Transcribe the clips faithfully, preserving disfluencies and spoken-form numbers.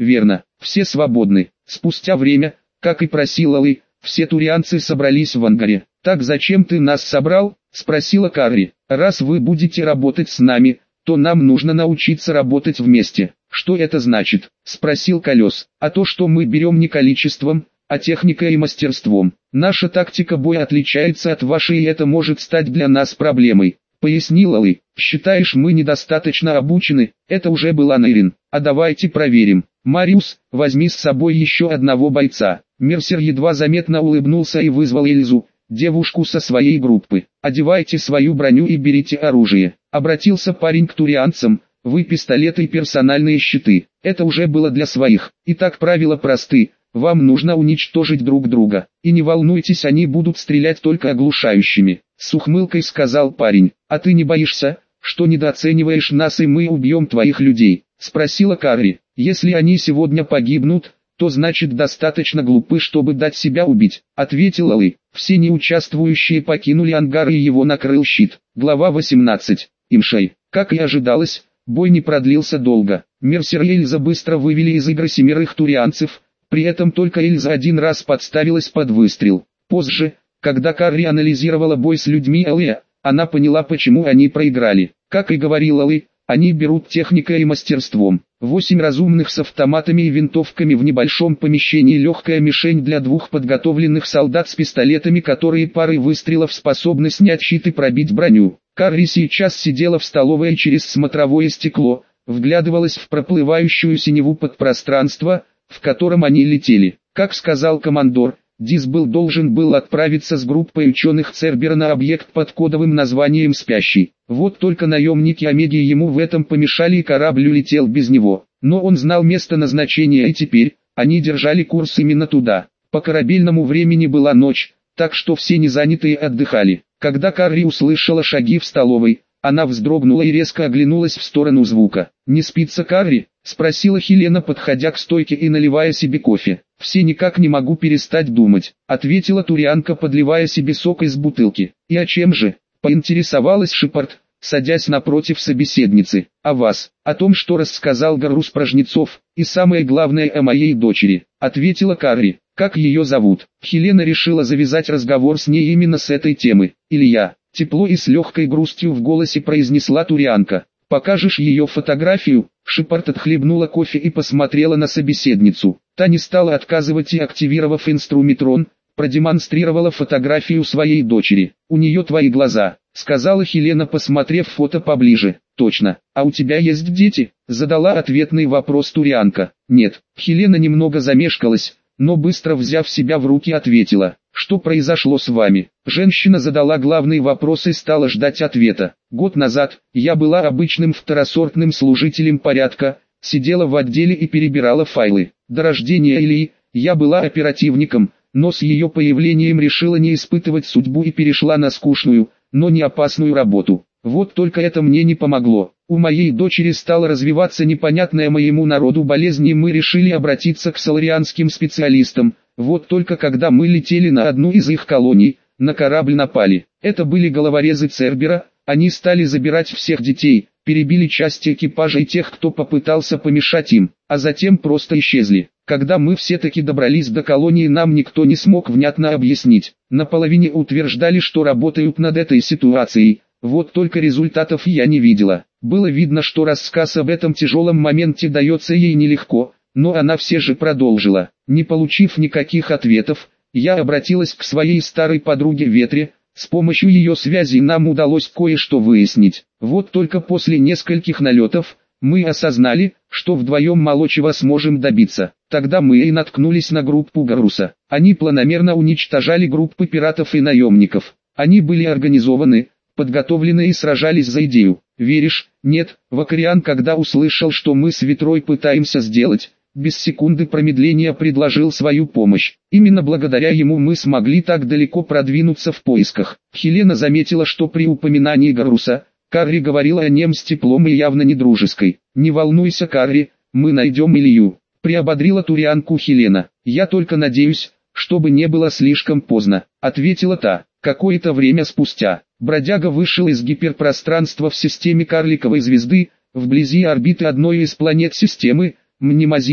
верно, все свободны. Спустя время, как и просил Алый, все турианцы собрались в ангаре. «Так зачем ты нас собрал?» – спросила Карри. «Раз вы будете работать с нами, то нам нужно научиться работать вместе». «Что это значит?» – спросил Колес. «А то, что мы берем не количеством, а техникой и мастерством. Наша тактика боя отличается от вашей, и это может стать для нас проблемой», – пояснил Алый. «Считаешь, мы недостаточно обучены?» Это уже была Нейрин. «А давайте проверим. Мариус, возьми с собой еще одного бойца». Мерсер едва заметно улыбнулся и вызвал Эльзу, девушку со своей группы. «Одевайте свою броню и берите оружие». Обратился парень к турианцам: «Вы пистолеты и персональные щиты». Это уже было для своих. Итак, правила просты. Вам нужно уничтожить друг друга. И не волнуйтесь, они будут стрелять только оглушающими. С ухмылкой сказал парень. «А ты не боишься, что недооцениваешь нас и мы убьем твоих людей?» Спросила Карри. «Если они сегодня погибнут, то значит достаточно глупы, чтобы дать себя убить», — ответил Алый. Все неучаствующие покинули ангар, и его накрыл щит. Глава восемнадцать. Имшей. Как и ожидалось, бой не продлился долго. Мерсер и Эльза быстро вывели из игры семерых турианцев, при этом только Эльза один раз подставилась под выстрел. Позже, когда Карри анализировала бой с людьми Алыя, она поняла, почему они проиграли. Как и говорил Алый, они берут техникой и мастерством. Восемь разумных с автоматами и винтовками в небольшом помещении, легкая мишень для двух подготовленных солдат с пистолетами, которые парой выстрелов способны снять щит и пробить броню. Карри сейчас сидела в столовой и через смотровое стекло вглядывалась в проплывающую синеву подпространства, в котором они летели. Как сказал командор, Дисбл должен был отправиться с группой ученых Цербера на объект под кодовым названием «Спящий». Вот только наемники Омеги ему в этом помешали, и корабль улетел без него. Но он знал место назначения, и теперь они держали курс именно туда. По корабельному времени была ночь, так что все незанятые отдыхали. Когда Карри услышала шаги в столовой, она вздрогнула и резко оглянулась в сторону звука. «Не спится Карри?» — спросила Хелена, подходя к стойке и наливая себе кофе. «Все никак не могу перестать думать», — ответила турианка, подливая себе сок из бутылки. «И о чем же?» — поинтересовалась Шепард, садясь напротив собеседницы. «О вас, о том, что рассказал Гарус про жнецов, и самое главное о моей дочери», — ответила Карри. «Как ее зовут?» Хелена решила завязать разговор с ней именно с этой темы. «Илья», — тепло и с легкой грустью в голосе произнесла турианка. «Покажешь ее фотографию?» Шепард отхлебнула кофе и посмотрела на собеседницу. Та не стала отказывать и, активировав инструментрон, продемонстрировала фотографию своей дочери. «У нее твои глаза», — сказала Хелена, посмотрев фото поближе. «Точно. А у тебя есть дети?» — задала ответный вопрос турианка. «Нет». Хелена немного замешкалась, но быстро взяв себя в руки, ответила. «Что произошло с вами?» Женщина задала главный вопрос и стала ждать ответа. «Год назад я была обычным второсортным служителем порядка, сидела в отделе и перебирала файлы. До рождения Ильи я была оперативником, но с ее появлением решила не испытывать судьбу и перешла на скучную, но не опасную работу. Вот только это мне не помогло. У моей дочери стала развиваться непонятная моему народу болезнь, и мы решили обратиться к соларианским специалистам. Вот только когда мы летели на одну из их колоний, на корабль напали. Это были головорезы Цербера, они стали забирать всех детей, перебили части экипажа и тех, кто попытался помешать им, а затем просто исчезли. Когда мы все-таки добрались до колонии, нам никто не смог внятно объяснить. Наполовине утверждали, что работают над этой ситуацией, вот только результатов я не видела. Было видно, что рассказ об этом тяжелом моменте дается ей нелегко, но она все же продолжила. Не получив никаких ответов, я обратилась к своей старой подруге Ветре. С помощью ее связей нам удалось кое-что выяснить. Вот только после нескольких налетов мы осознали, что вдвоем мало чего сможем добиться. Тогда мы и наткнулись на группу Гаруса. Они планомерно уничтожали группы пиратов и наемников. Они были организованы, подготовлены и сражались за идею. Веришь? Нет. Вакариан, когда услышал, что мы с Ветрой пытаемся сделать, без секунды промедления предложил свою помощь. Именно благодаря ему мы смогли так далеко продвинуться в поисках. Хелена заметила, что при упоминании Гаруса, Карри говорила о нем с теплом и явно не дружеской. «Не волнуйся, Карри, мы найдем Илью», — приободрила турианку Хелена. «Я только надеюсь, чтобы не было слишком поздно», — ответила та. Какое-то время спустя, бродяга вышел из гиперпространства в системе карликовой звезды, вблизи орбиты одной из планет системы, Мнемозина,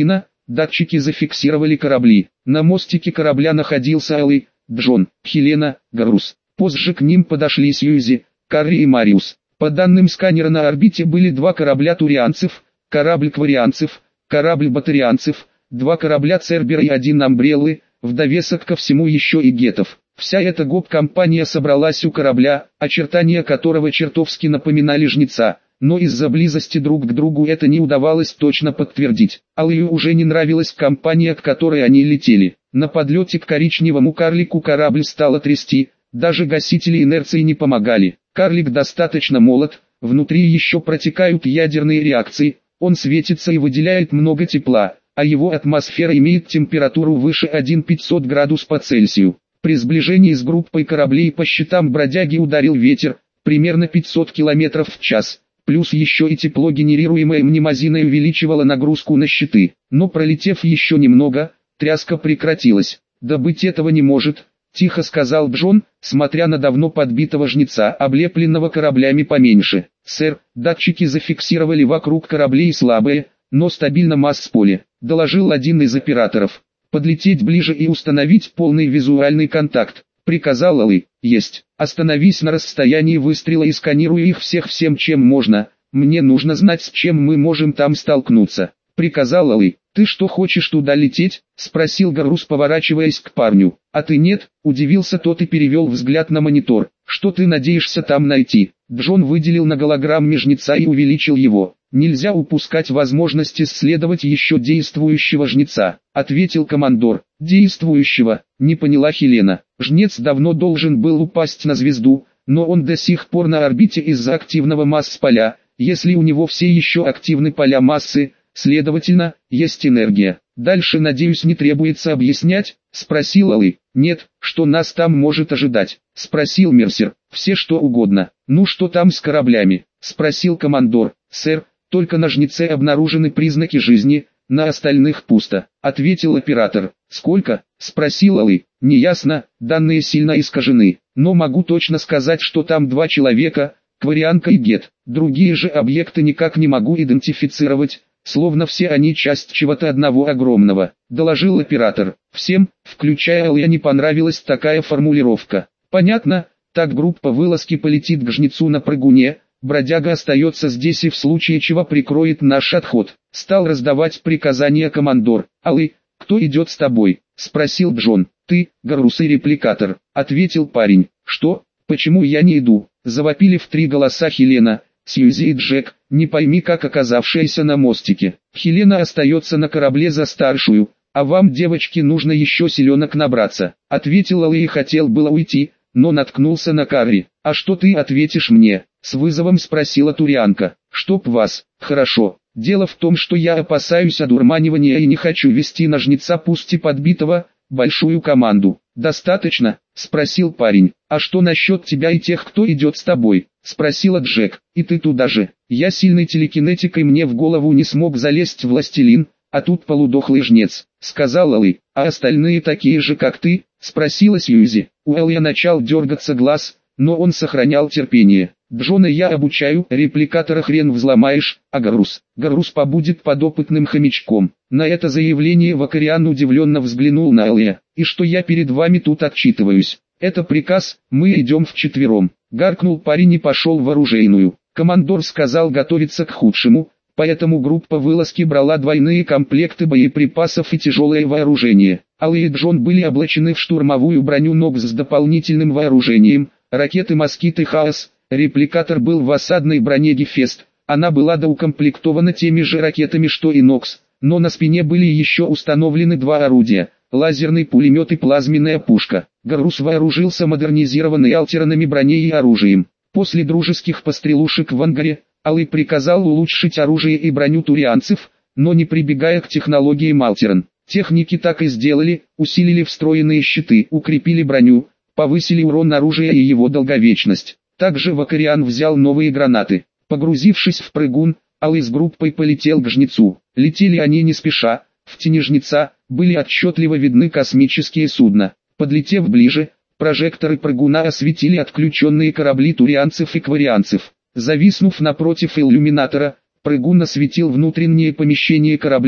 Датчики зафиксировали корабли. На мостике корабля находился Элли, Джон, Хелена, Гарус. Позже к ним подошли Сьюзи, Карри и Мариус. По данным сканера, на орбите были два корабля турианцев, корабль кварианцев, корабль батарианцев, два корабля Цербера и один Амбреллы, в довесок ко всему еще и гетов. Вся эта гоп-компания собралась у корабля, очертания которого чертовски напоминали жнеца, но из-за близости друг к другу это не удавалось точно подтвердить. Аллею уже не нравилась компания, к которой они летели. На подлете к коричневому карлику корабль стало трясти, даже гасители инерции не помогали. Карлик достаточно молод, внутри еще протекают ядерные реакции, он светится и выделяет много тепла, а его атмосфера имеет температуру выше тысяча пятьсот градусов по Цельсию. При сближении с группой кораблей по щитам бродяги ударил ветер, примерно пятьсот километров в час. Плюс еще и тепло, генерируемое мнемозиной, увеличивало нагрузку на щиты. Но пролетев еще немного, тряска прекратилась. «Да быть этого не может», — тихо сказал Джон, смотря на давно подбитого жнеца, облепленного кораблями поменьше. «Сэр, датчики зафиксировали вокруг кораблей слабое, но стабильно масс-поле», — доложил один из операторов. «Подлететь ближе и установить полный визуальный контакт», — приказал Алый. «Есть. Остановись на расстоянии выстрела и сканируй их всех всем, чем можно. Мне нужно знать, с чем мы можем там столкнуться», — приказал Алый. «Ты что, хочешь туда лететь?» — спросил Гарус, поворачиваясь к парню. «А ты нет?» — удивился тот и перевел взгляд на монитор. «Что ты надеешься там найти?» Джон выделил на голограмме жнеца и увеличил его. «Нельзя упускать возможность исследовать еще действующего жнеца», — ответил командор. «Действующего?» — не поняла Хелена. «Жнец давно должен был упасть на звезду, но он до сих пор на орбите из-за активного масс-поля. Если у него все еще активны поля массы, следовательно, есть энергия. Дальше, надеюсь, не требуется объяснять?» — спросил Алый. «Нет, что нас там может ожидать?» — спросил Мерсер. «Все что угодно». «Ну что там с кораблями?» — спросил командор. «Сэр, только на жнеце обнаружены признаки жизни, на остальных пусто», — ответил оператор. «Сколько?» — спросил Алый. «Неясно, данные сильно искажены, но могу точно сказать, что там два человека, кварианка и гет. Другие же объекты никак не могу идентифицировать, словно все они часть чего-то одного огромного», — доложил оператор. Всем, включая Алыя, не понравилась такая формулировка. «Понятно, так группа вылазки полетит к жнецу на прыгуне, бродяга остается здесь и в случае чего прикроет наш отход», — стал раздавать приказания командор. «Алый, кто идет с тобой?» — спросил Джон. «Ты, Гарус и репликатор», — ответил парень. «Что? Почему я не иду?» — завопили в три голоса Хелена, Сьюзи и Джек, не пойми как оказавшаяся на мостике. «Хелена остается на корабле за старшую, а вам, девочки, нужно еще селенок набраться», — ответил Алый и хотел было уйти, но наткнулся на Карри. «А что ты ответишь мне?» — с вызовом спросила турианка. «Чтоб вас». «Хорошо. Дело в том, что я опасаюсь одурманивания и не хочу вести на жнеца, пусть и подбитого, большую команду». «Достаточно?» — спросил парень. «А что насчет тебя и тех, кто идет с тобой?» — спросила Джек. «И ты туда же?» «Я сильный телекинетик, и мне в голову не смог залезть властелин, а тут полудохлый жнец», — сказал Алый. «А остальные такие же, как ты?» — спросила Сьюзи. У Элья начал дергаться глаз, но он сохранял терпение. «Джона я обучаю, репликатора хрен взломаешь, а Гарус, Гарус побудет подопытным хомячком». На это заявление Вакариан удивленно взглянул на Элья. «И что я перед вами тут отчитываюсь? Это приказ, мы идем вчетвером». Гаркнул парень и пошел в оружейную. Командор сказал готовиться к худшему, поэтому группа вылазки брала двойные комплекты боеприпасов и тяжелое вооружение. Алый и Джон были облачены в штурмовую броню Нокс с дополнительным вооружением, ракеты «Москит» и «Хаос». Репликатор был в осадной броне «Гефест», она была доукомплектована теми же ракетами, что и Нокс, но на спине были еще установлены два орудия – лазерный пулемет и плазменная пушка. Гарус вооружился модернизированной альтернами броней и оружием. После дружеских пострелушек в ангаре, Алый приказал улучшить оружие и броню турианцев, но не прибегая к технологиям Альтерн. Техники так и сделали, усилили встроенные щиты, укрепили броню, повысили урон оружия и его долговечность. Также Вакариан взял новые гранаты. Погрузившись в прыгун, Алый с группой полетел к жнецу. Летели они не спеша, в тени жнеца были отчетливо видны космические судна. Подлетев ближе, прожекторы прыгуна осветили отключенные корабли турианцев и кварианцев. Зависнув напротив иллюминатора, прыгун осветил внутренние помещения корабля,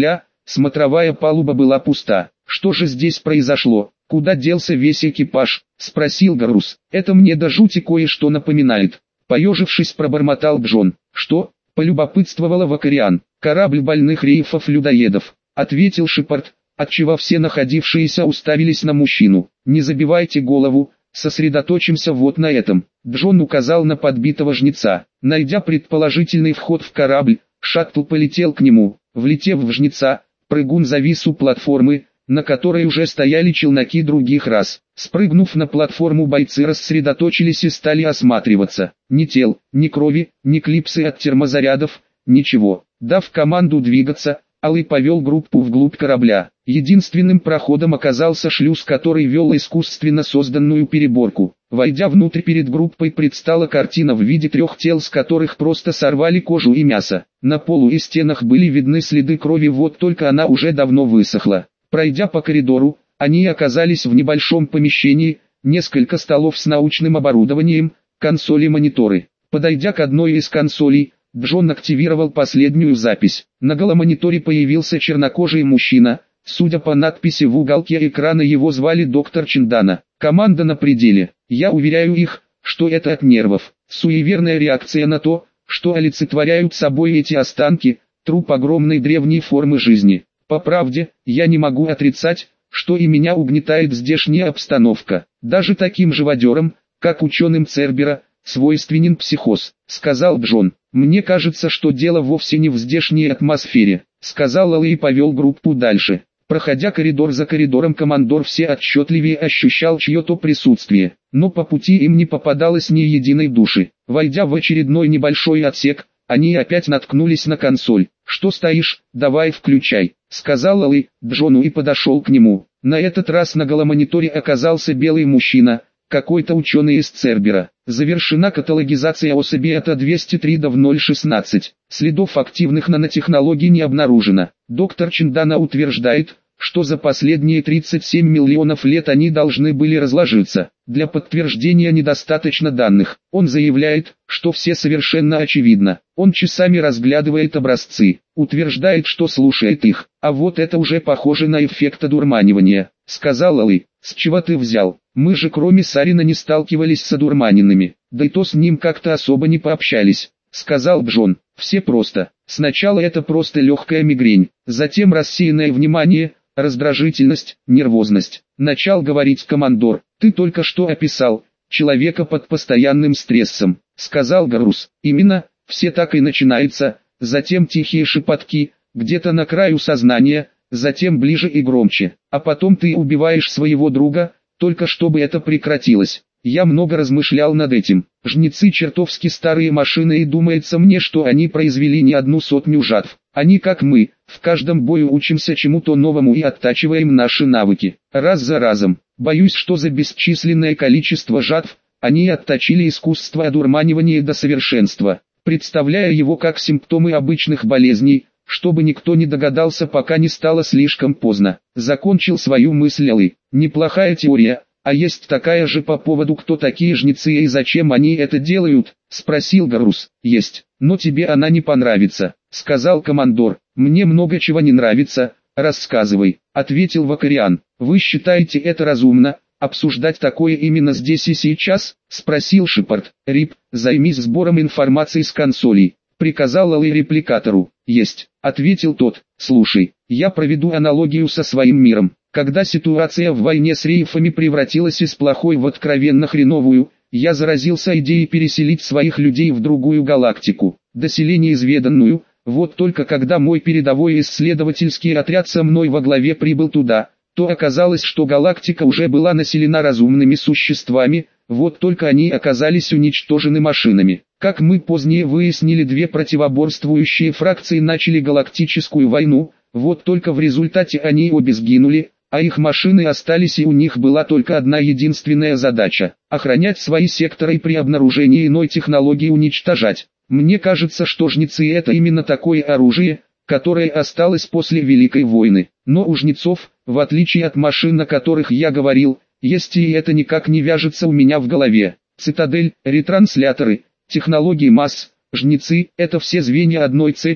смотровая палуба была пуста. «Что же здесь произошло? Куда делся весь экипаж?» — спросил Гарус. «Это мне до жути кое-что напоминает». Поежившись, пробормотал Джон. «Что?» — полюбопытствовала Вакариан. «Корабль больных рейфов-людоедов», — ответил Шепард, отчего все находившиеся уставились на мужчину. «Не забивайте голову, сосредоточимся вот на этом». Джон указал на подбитого жнеца. Найдя предположительный вход в корабль, шаттл полетел к нему. Влетев в жнеца, прыгун завис у платформы, на которой уже стояли челноки других рас. Спрыгнув на платформу, бойцы рассредоточились и стали осматриваться. Ни тел, ни крови, ни клипсы от термозарядов, ничего. Дав команду двигаться, Алый повел группу вглубь корабля. Единственным проходом оказался шлюз, который вел искусственно созданную переборку. Войдя внутрь, перед группой предстала картина в виде трех тел, с которых просто сорвали кожу и мясо. На полу и стенах были видны следы крови, вот только она уже давно высохла. Пройдя по коридору, они оказались в небольшом помещении, несколько столов с научным оборудованием, консоли-мониторы. Подойдя к одной из консолей, Джон активировал последнюю запись. На голомониторе появился чернокожий мужчина. Судя по надписи в уголке экрана, его звали доктор Чиндана. Команда на пределе. Я уверяю их, что это от нервов. Суеверная реакция на то, что олицетворяют собой эти останки, труп огромной древней формы жизни. По правде, я не могу отрицать, что и меня угнетает здешняя обстановка. Даже таким живодерам, как ученым Цербера, свойственен психоз, сказал Джон. «Мне кажется, что дело вовсе не в здешней атмосфере», сказал Алый и повел группу дальше. Проходя коридор за коридором, командор все отчетливее ощущал чье-то присутствие, но по пути им не попадалось ни единой души. Войдя в очередной небольшой отсек, они опять наткнулись на консоль. «Что стоишь, давай включай», сказал Алый Джону и подошел к нему. На этот раз на голомониторе оказался белый мужчина, какой-то ученый из Цербера. Завершена каталогизация особей от А двести три до ноль шестнадцать. Следов активных нанотехнологий не обнаружено. Доктор Чиндана утверждает, что за последние тридцать семь миллионов лет они должны были разложиться. Для подтверждения недостаточно данных. Он заявляет, что все совершенно очевидно. Он часами разглядывает образцы, утверждает, что слушает их. А вот это уже похоже на эффект одурманивания, сказал Алый. «С чего ты взял? Мы же кроме Сарина не сталкивались с одурманенными, да и то с ним как-то особо не пообщались», сказал Джон. «Все просто. Сначала это просто легкая мигрень, затем рассеянное внимание, раздражительность, нервозность. Начал говорить командор. Ты только что описал человека под постоянным стрессом», сказал Гарус. «Именно, все так и начинается, затем тихие шепотки, где-то на краю сознания, затем ближе и громче, а потом ты убиваешь своего друга, только чтобы это прекратилось». Я много размышлял над этим. Жнецы чертовски старые машины, и думается мне, что они произвели не одну сотню жатв. Они, как мы, в каждом бою учимся чему-то новому и оттачиваем наши навыки, раз за разом. Боюсь, что за бесчисленное количество жатв, они отточили искусство одурманивания до совершенства, представляя его как симптомы обычных болезней, чтобы никто не догадался, пока не стало слишком поздно. Закончил свою мысль Алый. Неплохая теория. «А есть такая же по поводу, кто такие жнецы и зачем они это делают?» — спросил Гарус. «Есть, но тебе она не понравится», — сказал командор. «Мне много чего не нравится, рассказывай», — ответил Вакариан. «Вы считаете это разумно, обсуждать такое именно здесь и сейчас?» — спросил Шепард. «Рип, займись сбором информации с консолей», — приказал Алый репликатору. «Есть», — ответил тот. «Слушай, я проведу аналогию со своим миром. Когда ситуация в войне с рейфами превратилась из плохой в откровенно хреновую, я заразился идеей переселить своих людей в другую галактику, доселение изведанную. Вот только когда мой передовой исследовательский отряд со мной во главе прибыл туда, то оказалось, что галактика уже была населена разумными существами, вот только они оказались уничтожены машинами. Как мы позднее выяснили, две противоборствующие фракции начали галактическую войну, вот только в результате они обе сгинули, а их машины остались, и у них была только одна единственная задача – охранять свои секторы и при обнаружении иной технологии уничтожать. Мне кажется, что жнецы – это именно такое оружие, которое осталось после Великой войны. Но у жнецов, в отличие от машин, о которых я говорил, есть, и это никак не вяжется у меня в голове. Цитадель, ретрансляторы, технологии масс, жнецы – это все звенья одной цепи,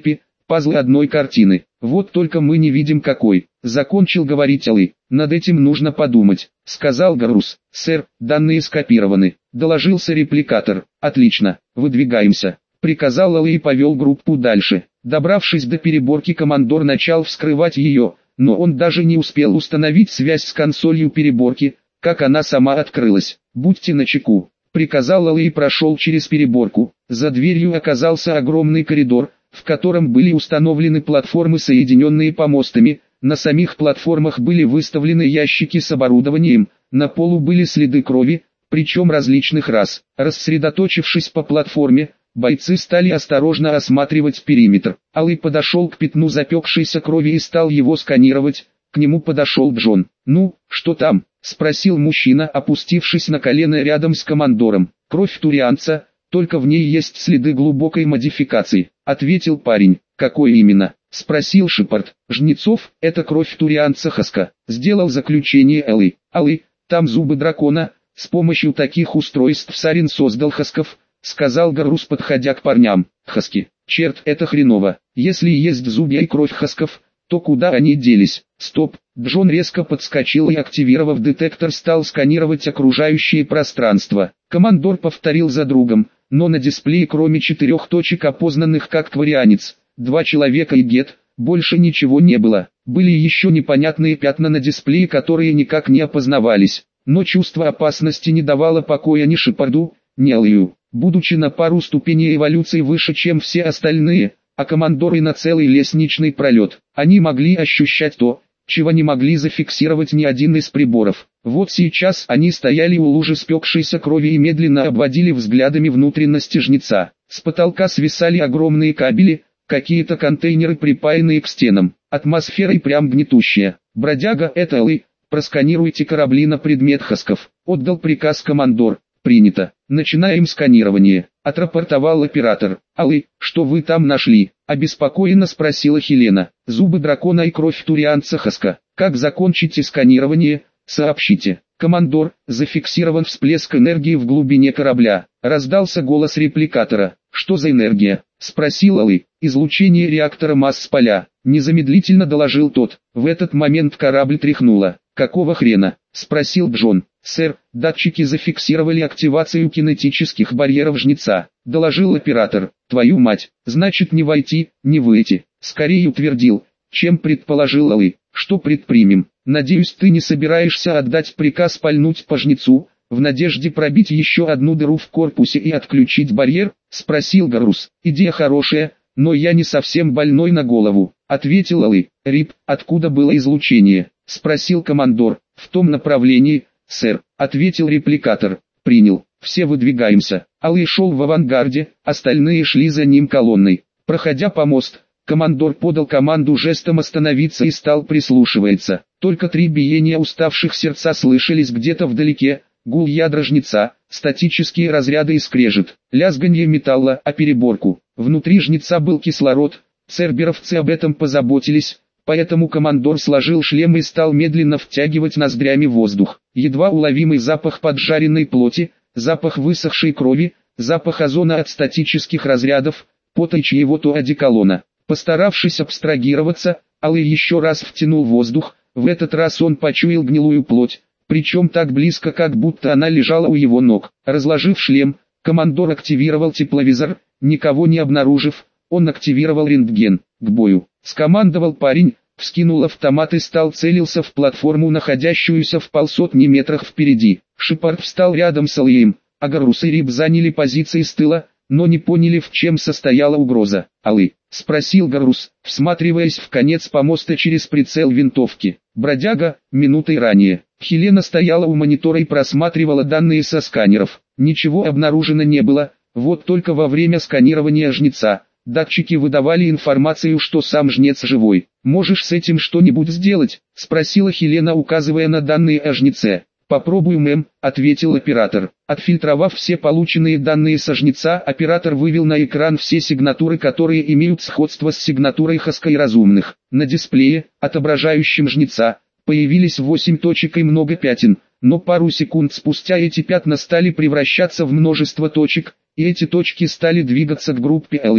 пазлы одной картины. Вот только мы не видим какой. Закончил говорить Алый. Над этим нужно подумать, сказал Гарус. Сэр, данные скопированы, доложился репликатор. Отлично, выдвигаемся, приказал Алый и повел группу дальше. Добравшись до переборки, командор начал вскрывать ее, но он даже не успел установить связь с консолью переборки, как она сама открылась. Будьте начеку, приказал Алый и прошел через переборку. За дверью оказался огромный коридор, в котором были установлены платформы, соединенные помостами. На самих платформах были выставлены ящики с оборудованием, на полу были следы крови, причем различных рас. Рассредоточившись по платформе, бойцы стали осторожно осматривать периметр. Алый подошел к пятну запекшейся крови и стал его сканировать. К нему подошел Джон. «Ну, что там?» — спросил мужчина, опустившись на колено рядом с командором. «Кровь турианца, только в ней есть следы глубокой модификации», — ответил парень. «Какой именно?» — спросил Шепард. «Жнецов, это кровь турианца Хаска», — сделал заключение Алый. «Алый, там зубы дракона, с помощью таких устройств Сарин создал Хасков», — сказал Гарус, подходя к парням. «Хаски, черт, это хреново, если есть зубья и кровь Хасков, то куда они делись?» «Стоп!» Джон резко подскочил и, активировав детектор, стал сканировать окружающее пространство. Командор повторил за другом, но на дисплее кроме четырех точек, опознанных как кварианец, два человека и Гет, больше ничего не было. Были еще непонятные пятна на дисплее, которые никак не опознавались. Но чувство опасности не давало покоя ни Шепарду, ни Алию. Будучи на пару ступеней эволюции выше, чем все остальные, а командоры на целый лестничный пролет, они могли ощущать то, чего не могли зафиксировать ни один из приборов. Вот сейчас они стояли у лужи спекшейся крови и медленно обводили взглядами внутренности жнеца. С потолка свисали огромные кабели, какие-то контейнеры, припаянные к стенам. Атмосфера и прям гнетущая. «Бродяга, это Алый, просканируйте корабли на предмет Хасков», — отдал приказ командор. «Принято. Начинаем сканирование», — отрапортовал оператор. «Алый, что вы там нашли?» — обеспокоенно спросила Хелена. «Зубы дракона и кровь турианца Хаска. Как закончите сканирование, сообщите». «Командор, зафиксирован всплеск энергии в глубине корабля», — раздался голос репликатора. «Что за энергия?» — спросил Алый. «Излучение реактора масс-поля», — незамедлительно доложил тот. В этот момент корабль тряхнуло. «Какого хрена?» — спросил Джон. «Сэр, датчики зафиксировали активацию кинетических барьеров жнеца», — доложил оператор. «Твою мать, значит не войти, не выйти», — скорее утвердил, чем предположил Алый. «Что предпримем? Надеюсь, ты не собираешься отдать приказ пальнуть по жнецу, в надежде пробить еще одну дыру в корпусе и отключить барьер?» — спросил Гарус. «Идея хорошая, но я не совсем больной на голову», — ответил Алый. «Рип, откуда было излучение?» — спросил командор. «В том направлении, сэр», — ответил репликатор. «Принял, все выдвигаемся». Алый шел в авангарде, остальные шли за ним колонной. Проходя помост, командор подал команду жестом остановиться и стал прислушиваться. Только три биения уставших сердца слышались где-то вдалеке: гул ядра жнеца, статические разряды и скрежет, лязганье металла о переборку. Внутри жнеца был кислород, церберовцы об этом позаботились. Поэтому командор сложил шлем и стал медленно втягивать ноздрями воздух. Едва уловимый запах поджаренной плоти, запах высохшей крови, запах озона от статических разрядов, пота и чьего-то одеколона. Постаравшись абстрагироваться, Алый еще раз втянул воздух. В этот раз он почуял гнилую плоть, причем так близко, как будто она лежала у его ног. Разложив шлем, командор активировал тепловизор. Никого не обнаружив, он активировал рентген. «К бою!» — скомандовал парень, вскинул автомат и стал целился в платформу, находящуюся в полсотни метрах впереди. Шепард встал рядом с Алием, а Гарус и Рип заняли позиции с тыла, но не поняли, в чем состояла угроза. «Алый?» — спросил Гарус, всматриваясь в конец помоста через прицел винтовки. «Бродяга», минутой ранее. Хелена стояла у монитора и просматривала данные со сканеров. Ничего обнаружено не было, вот только во время сканирования жнеца датчики выдавали информацию, что сам жнец живой. «Можешь с этим что-нибудь сделать?» — спросила Хелена, указывая на данные о жнеце. «Попробуй, мэм», — ответил оператор. Отфильтровав все полученные данные со жнеца, оператор вывел на экран все сигнатуры, которые имеют сходство с сигнатурой Хаска и разумных. На дисплее, отображающем жнеца, появились восемь точек и много пятен, но пару секунд спустя эти пятна стали превращаться в множество точек, и эти точки стали двигаться к группе Элья.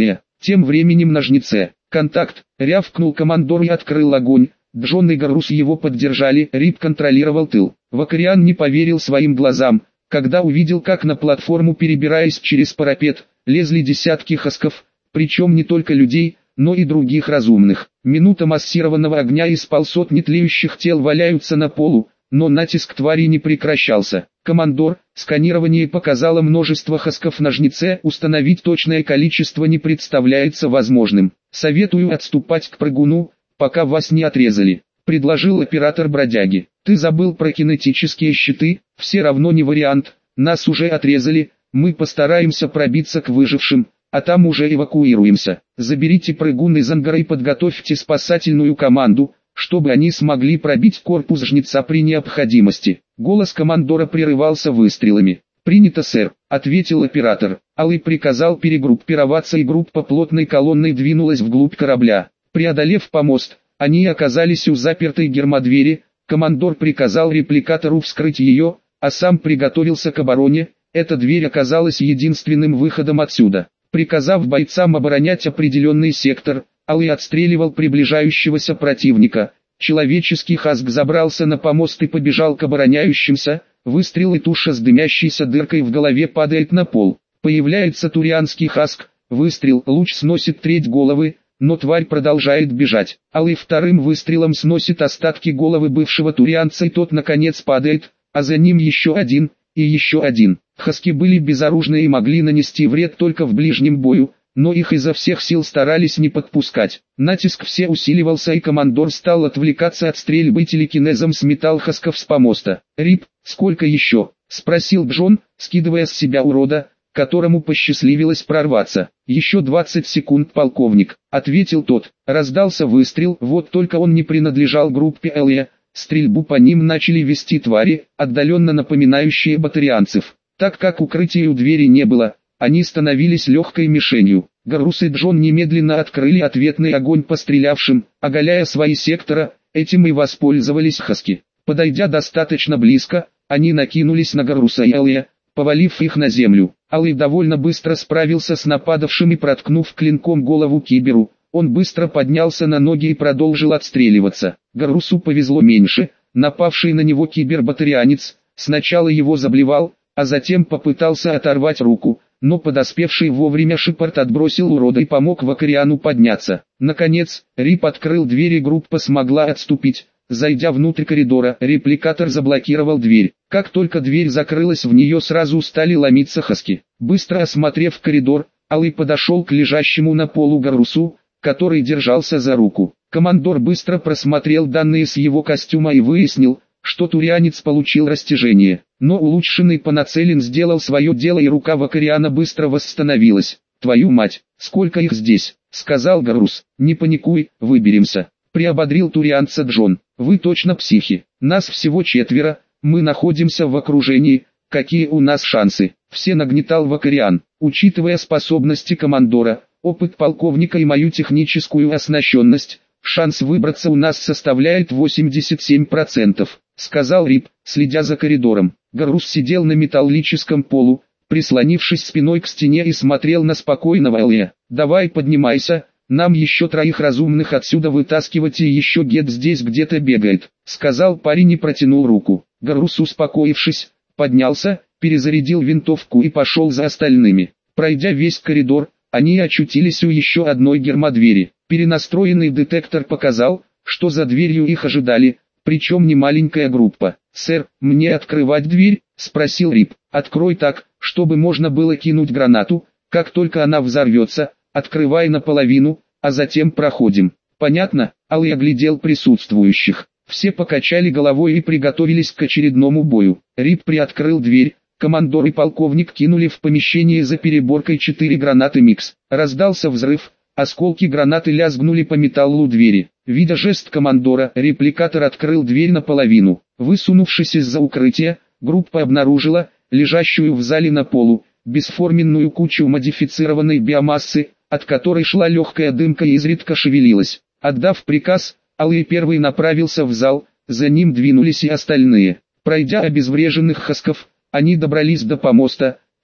Тем временем на жнеце. Контакт, рявкнул командор и открыл огонь. Джон и Гаррус его поддержали, Рип контролировал тыл. Вакариан не поверил своим глазам, когда увидел, как на платформу, перебираясь через парапет, лезли десятки хасков, причем не только людей, но и других разумных. Минута массированного огня, и с полсотни тлеющих тел валяются на полу, но натиск твари не прекращался. Командор, сканирование показало множество хасков на жнеце, установить точное количество не представляется возможным. Советую отступать к прыгуну, пока вас не отрезали, предложил оператор бродяги. Ты забыл про кинетические щиты, все равно не вариант, нас уже отрезали, мы постараемся пробиться к выжившим, а там уже эвакуируемся. Заберите прыгун из ангара и подготовьте спасательную команду, чтобы они смогли пробить корпус жнеца при необходимости. Голос командора прерывался выстрелами. «Принято, сэр», — ответил оператор. Алый приказал перегруппироваться, и группа плотной колонной двинулась вглубь корабля. Преодолев помост, они оказались у запертой гермодвери. Командор приказал репликатору вскрыть ее, а сам приготовился к обороне. Эта дверь оказалась единственным выходом отсюда. Приказав бойцам оборонять определенный сектор, Алый отстреливал приближающегося противника. Человеческий хаск забрался на помост и побежал к обороняющимся. Выстрел, и туша с дымящейся дыркой в голове падает на пол. Появляется турианский хаск. Выстрел, луч сносит треть головы, но тварь продолжает бежать. Алый вторым выстрелом сносит остатки головы бывшего турианца, и тот наконец падает, а за ним еще один, и еще один. Хаски были безоружны и могли нанести вред только в ближнем бою, но их изо всех сил старались не подпускать. Натиск все усиливался, и командор стал отвлекаться от стрельбы телекинезом, сметал хасков с помоста. «Рип, сколько еще?» — спросил Джон, скидывая с себя урода, которому посчастливилось прорваться. «Еще двадцать секунд, полковник», — ответил тот. Раздался выстрел, вот только он не принадлежал группе Элья. Стрельбу по ним начали вести твари, отдаленно напоминающие батарианцев. Так как укрытия у двери не было, они становились легкой мишенью. Гаррус и Джон немедленно открыли ответный огонь по стрелявшим, оголяя свои сектора. Этим и воспользовались хаски. Подойдя достаточно близко, они накинулись на Гарруса и Элья, повалив их на землю. Алый довольно быстро справился с нападавшим и, проткнув клинком голову киберу, он быстро поднялся на ноги и продолжил отстреливаться. Гаррусу повезло меньше. Напавший на него кибер-батарианец сначала его заблевал, а затем попытался оторвать руку, но подоспевший вовремя Шепард отбросил урода и помог Вакариану подняться. Наконец, Рип открыл дверь, и группа смогла отступить. Зайдя внутрь коридора, репликатор заблокировал дверь. Как только дверь закрылась, в нее сразу стали ломиться хаски. Быстро осмотрев коридор, Алый подошел к лежащему на полу Гаррусу, который держался за руку. Командор быстро просмотрел данные с его костюма и выяснил, что турианец получил растяжение. Но улучшенный Панацелин сделал свое дело, и рука Вакариана быстро восстановилась. «Твою мать, сколько их здесь!» — сказал Гаррус. «Не паникуй, выберемся», — приободрил турианца Джон. «Вы точно психи. Нас всего четверо, мы находимся в окружении. Какие у нас шансы?» Все нагнетал Вакариан. «Учитывая способности командора, опыт полковника и мою техническую оснащенность, шанс выбраться у нас составляет восемьдесят семь процентов», — сказал Рип, следя за коридором. Гаррус сидел на металлическом полу, прислонившись спиной к стене, и смотрел на спокойного Элья. «Давай поднимайся, нам еще троих разумных отсюда вытаскивать, и еще Гет здесь где-то бегает», — сказал парень и протянул руку. Гаррус, успокоившись, поднялся, перезарядил винтовку и пошел за остальными. Пройдя весь коридор, они очутились у еще одной гермодвери. Перенастроенный детектор показал, что за дверью их ожидали, причем не маленькая группа. «Сэр, мне открывать дверь?» — спросил Рип. «Открой так, чтобы можно было кинуть гранату, как только она взорвется, открывай наполовину, а затем проходим». «Понятно?» — Алый оглядел присутствующих. Все покачали головой и приготовились к очередному бою. Рип приоткрыл дверь. Командор и полковник кинули в помещение за переборкой четыре гранаты «Микс». Раздался взрыв, осколки гранаты лязгнули по металлу двери. Видя жест командора, репликатор открыл дверь наполовину. Высунувшись из-за укрытия, группа обнаружила, лежащую в зале на полу, бесформенную кучу модифицированной биомассы, от которой шла легкая дымка и изредка шевелилась. Отдав приказ, Алый первый направился в зал, за ним двинулись и остальные. Пройдя обезвреженных хасков, они добрались до помоста,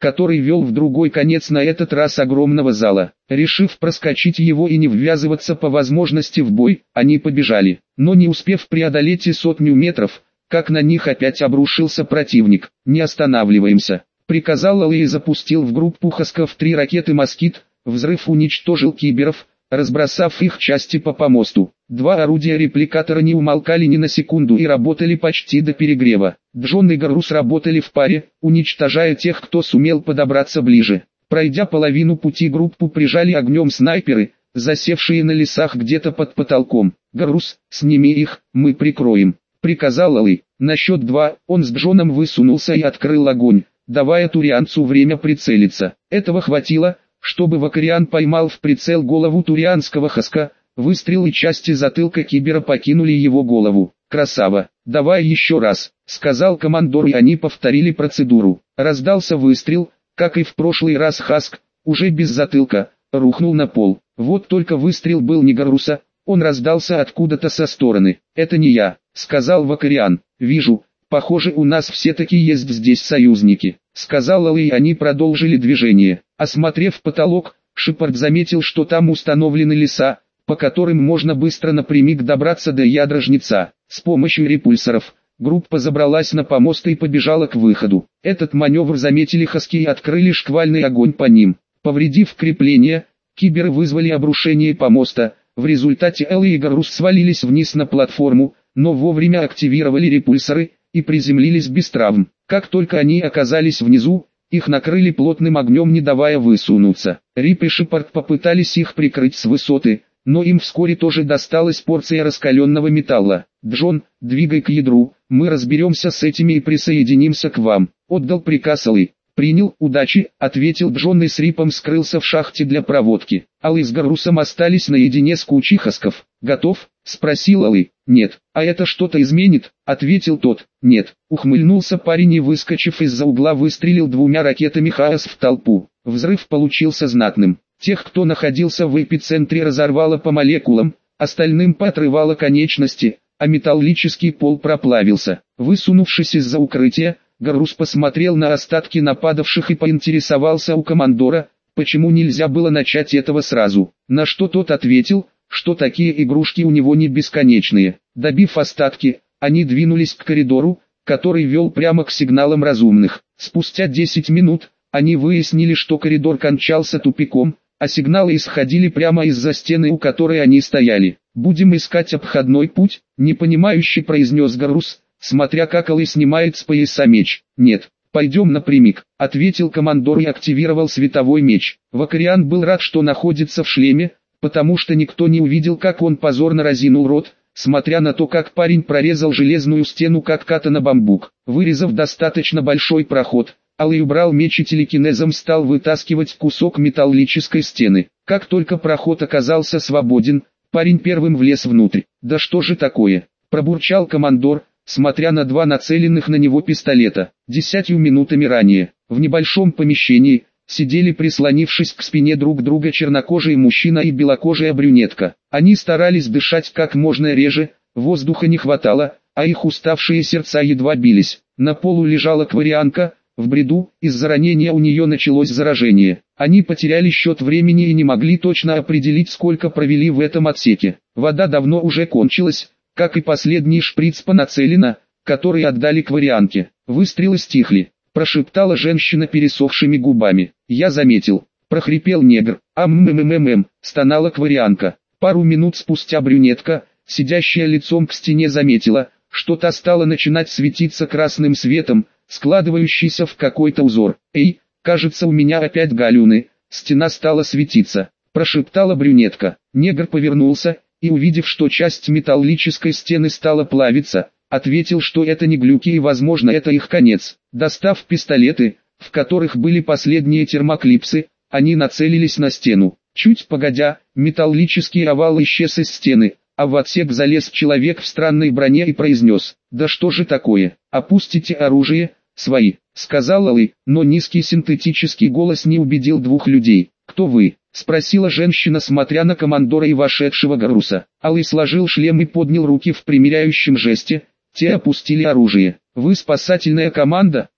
который вел в другой конец на этот раз огромного зала. Решив проскочить его и не ввязываться по возможности в бой, они побежали. Но не успев преодолеть и сотню метров, как на них опять обрушился противник. «Не останавливаемся», — приказал Алый и запустил в группу хасков три ракеты «Москит». Взрыв уничтожил киберов, разбросав их части по помосту. Два орудия репликатора не умолкали ни на секунду и работали почти до перегрева. Джон и Гарус работали в паре, уничтожая тех, кто сумел подобраться ближе. Пройдя половину пути, группу прижали огнем снайперы, засевшие на лесах где-то под потолком. «Гарус, сними их, мы прикроем», — приказал Алый. На счет два он с Джоном высунулся и открыл огонь, давая турианцу время прицелиться. Этого хватило, чтобы Вакариан поймал в прицел голову турианского хаска. Выстрел и части затылка кибера покинули его голову. «Красава! Давай еще раз», — сказал командор, и они повторили процедуру. Раздался выстрел, как и в прошлый раз. Хаск, уже без затылка, рухнул на пол. Вот только выстрел был не Гаруса, он раздался откуда-то со стороны. «Это не я», — сказал Вакариан. «Вижу, похоже, у нас все-таки есть здесь союзники», — сказал Алый, и они продолжили движение. Осмотрев потолок, Шепард заметил, что там установлены леса, по которым можно быстро напрямик добраться до ядра жнеца. С помощью репульсоров группа забралась на помост и побежала к выходу. Этот маневр заметили хаски и открыли шквальный огонь по ним. Повредив крепление, киберы вызвали обрушение помоста. В результате Элли и Гарус свалились вниз на платформу, но вовремя активировали репульсоры и приземлились без травм. Как только они оказались внизу, их накрыли плотным огнем, не давая высунуться. Рип и Шепард попытались их прикрыть с высоты, но им вскоре тоже досталась порция раскаленного металла. «Джон, двигай к ядру, мы разберемся с этими и присоединимся к вам», — отдал приказ Алый. «Принял, удачи», — ответил Джон и с Рипом скрылся в шахте для проводки. Алый с Гарусом остались наедине с кучей хасков. «Готов?» — спросил Алый. «Нет». «А это что-то изменит?» — ответил тот. «Нет». Ухмыльнулся парень и, выскочив из-за угла, выстрелил двумя ракетами «Хаос» в толпу. Взрыв получился знатным. Тех, кто находился в эпицентре, разорвало по молекулам, остальным поотрывало конечности, а металлический пол проплавился. Высунувшись из-за укрытия, Гарус посмотрел на остатки нападавших и поинтересовался у командора, почему нельзя было начать этого сразу. На что тот ответил, что такие игрушки у него не бесконечные. Добив остатки, они двинулись к коридору, который вел прямо к сигналам разумных. Спустя десять минут, они выяснили, что коридор кончался тупиком, а сигналы исходили прямо из-за стены, у которой они стояли. «Будем искать обходной путь», — непонимающе произнес Гарус, смотря как Алый снимает с пояса меч. «Нет, пойдем напрямик», — ответил командор и активировал световой меч. Вакариан был рад, что находится в шлеме, потому что никто не увидел, как он позорно разинул рот, смотря на то, как парень прорезал железную стену как катана-бамбук. Вырезав достаточно большой проход, Алый убрал меч и телекинезом стал вытаскивать кусок металлической стены. Как только проход оказался свободен, парень первым влез внутрь. «Да что же такое?» – пробурчал командор, смотря на два нацеленных на него пистолета. Десятью минутами ранее, в небольшом помещении, сидели, прислонившись к спине друг друга, чернокожий мужчина и белокожая брюнетка. Они старались дышать как можно реже, воздуха не хватало, а их уставшие сердца едва бились. На полу лежала кварианка, в бреду, из-за ранения у нее началось заражение. Они потеряли счет времени и не могли точно определить, сколько провели в этом отсеке. Вода давно уже кончилась, как и последний шприц понацелено, который отдали кварианке. Выстрелы стихли, прошептала женщина пересохшими губами. «Я заметил», прохрипел негр. «Ам-м-м-м-м», стонала кварианка. Пару минут спустя брюнетка, сидящая лицом к стене, заметила, что та стала начинать светиться красным светом, складывающийся в какой-то узор. «Эй, кажется, у меня опять галюны», стена стала светиться, прошептала брюнетка. Негр повернулся, и увидев, что часть металлической стены стала плавиться, ответил, что это не глюки и возможно это их конец. Достав пистолеты, в которых были последние термоклипсы, они нацелились на стену. Чуть погодя, металлический овал исчез из стены, а в отсек залез человек в странной броне и произнес: «Да что же такое? Опустите оружие, свои», — сказал Алый, но низкий синтетический голос не убедил двух людей. «Кто вы?» — спросила женщина, смотря на командора и вошедшего Гаруса. Алый сложил шлем и поднял руки в примиряющем жесте, те опустили оружие. «Вы спасательная команда?»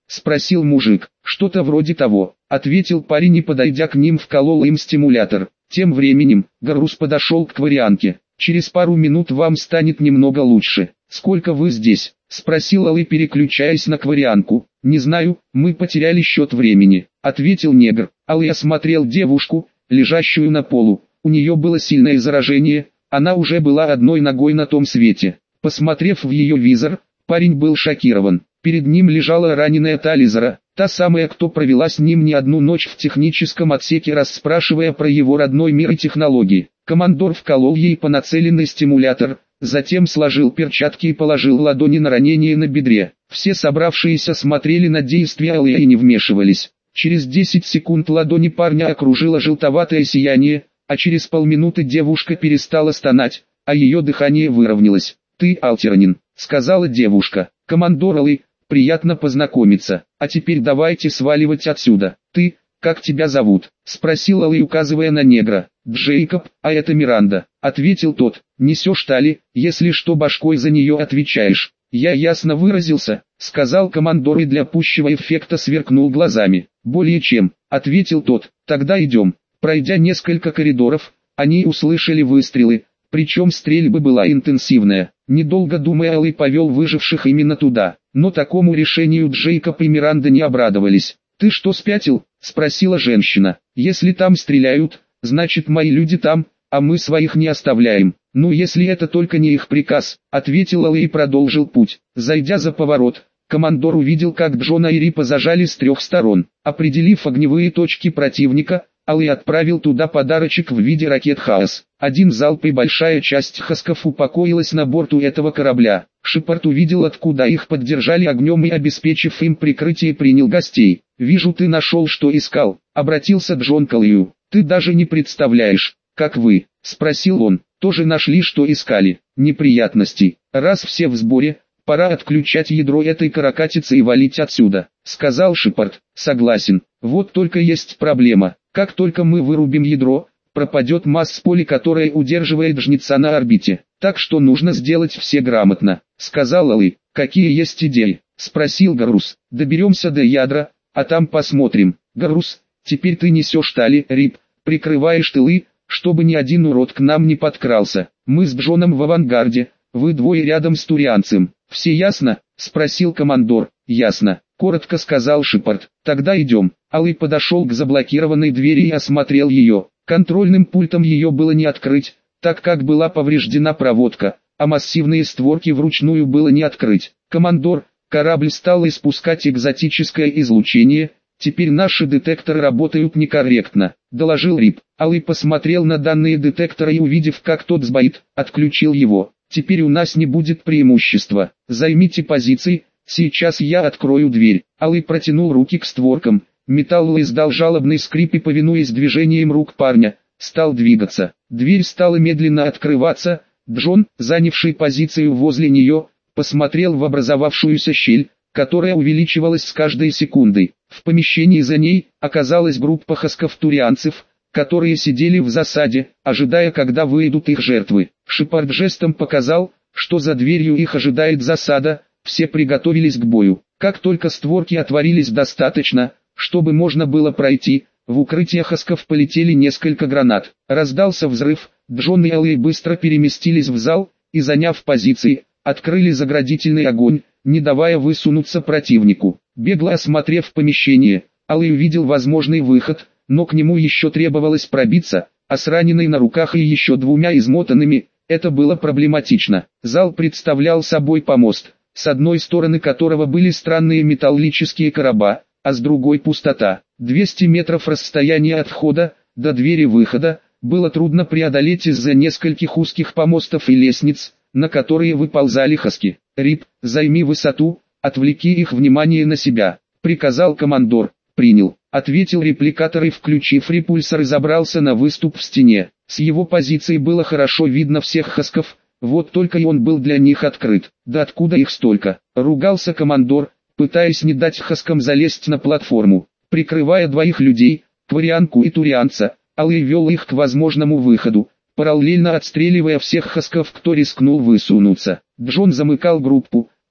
— спросил мужик. «Что-то вроде того», — ответил парень и, подойдя к ним, вколол им стимулятор. Тем временем, Гарус подошел к кварианке. «Через пару минут вам станет немного лучше. Сколько вы здесь?» — спросил Алый, переключаясь на кварианку. «Не знаю, мы потеряли счет времени», — ответил негр. Алый осмотрел девушку, лежащую на полу. У нее было сильное заражение, она уже была одной ногой на том свете. Посмотрев в ее визор, парень был шокирован. Перед ним лежала раненая Тализера, та самая, кто провела с ним не одну ночь в техническом отсеке, расспрашивая про его родной мир и технологии. Командор вколол ей по нацеленный стимулятор, затем сложил перчатки и положил ладони на ранение на бедре. Все собравшиеся смотрели на действия Алыя и не вмешивались. Через десять секунд ладони парня окружило желтоватое сияние, а через полминуты девушка перестала стонать, а ее дыхание выровнялось. «Ты альтеранин», — сказала девушка. «Командор Алый, приятно познакомиться, а теперь давайте сваливать отсюда. Ты, как тебя зовут?» — спросил Алый, указывая на негра. «Джейкоб, а это Миранда», — ответил тот. «Несешь тали, если что башкой за нее отвечаешь». «Я ясно выразился», — сказал командор и для пущего эффекта сверкнул глазами. «Более чем», — ответил тот. «Тогда идем». Пройдя несколько коридоров, они услышали выстрелы, причем стрельба была интенсивная. Недолго думая, Алый повел выживших именно туда, но такому решению Джейкоб и Миранда не обрадовались. «Ты что, спятил?» — спросила женщина. «Если там стреляют, значит мои люди там, а мы своих не оставляем». «Ну если это только не их приказ», — ответил Алый и продолжил путь. Зайдя за поворот, командор увидел, как Джона и Рипа зажали с трех сторон. Определив огневые точки противника, Алый отправил туда подарочек в виде ракет «Хаос». Один залп и большая часть хасков упокоилась на борту этого корабля. Шепард увидел, откуда их поддержали огнем, и, обеспечив им прикрытие, принял гостей. «Вижу, ты нашел, что искал», — обратился Джон к Алыю. «Ты даже не представляешь, как вы», — спросил он, — «тоже нашли, что искали. Неприятности. Раз все в сборе, пора отключать ядро этой каракатицы и валить отсюда», — сказал Шепард. «Согласен. Вот только есть проблема. Как только мы вырубим ядро, пропадет масс-поле, которое удерживает жнеца на орбите. Так что нужно сделать все грамотно», — сказал Алый. «Какие есть идеи?» — спросил Гарус. «Доберемся до ядра, а там посмотрим». «Гарус, теперь ты несешь тали, Рип, прикрываешь тылы, чтобы ни один урод к нам не подкрался. Мы с Джоном в авангарде, вы двое рядом с турианцем. Все ясно?» — спросил командор. «Ясно», — коротко сказал Шепард. «Тогда идем». Алый подошел к заблокированной двери и осмотрел ее. Контрольным пультом ее было не открыть, так как была повреждена проводка, а массивные створки вручную было не открыть. «Командор, корабль стал испускать экзотическое излучение, теперь наши детекторы работают некорректно», — доложил Рип. Алый посмотрел на данные детектора и, увидев, как тот сбоит, отключил его. «Теперь у нас не будет преимущества. Займите позиции, сейчас я открою дверь». Алый протянул руки к створкам. Металл издал жалобный скрип и, повинуясь движением рук парня, стал двигаться. Дверь стала медленно открываться. Джон, занявший позицию возле нее, посмотрел в образовавшуюся щель, которая увеличивалась с каждой секундой. В помещении за ней оказалась группа хасков-турианцев, которые сидели в засаде, ожидая, когда выйдут их жертвы. Шепард жестом показал, что за дверью их ожидает засада, все приготовились к бою. Как только створки отворились достаточно, чтобы можно было пройти, в укрытие хасков полетели несколько гранат. Раздался взрыв, Джон и Алый быстро переместились в зал и, заняв позиции, открыли заградительный огонь, не давая высунуться противнику. Бегло осмотрев помещение, Алый увидел возможный выход, но к нему еще требовалось пробиться, а с раненой на руках и еще двумя измотанными, это было проблематично. Зал представлял собой помост, с одной стороны которого были странные металлические короба, а с другой пустота. двести метров расстояния от входа до двери выхода было трудно преодолеть из-за нескольких узких помостов и лестниц, на которые выползали хаски. «Рип, займи высоту, отвлеки их внимание на себя», — приказал командор. «Принял», — ответил репликатор и, включив репульсор, забрался на выступ в стене. С его позиции было хорошо видно всех хасков, вот только и он был для них открыт. «Да откуда их столько?» — ругался командор, пытаясь не дать хаскам залезть на платформу. Прикрывая двоих людей, кварианку и турианца, Алый вел их к возможному выходу, параллельно отстреливая всех хасков, кто рискнул высунуться. Джон замыкал группу,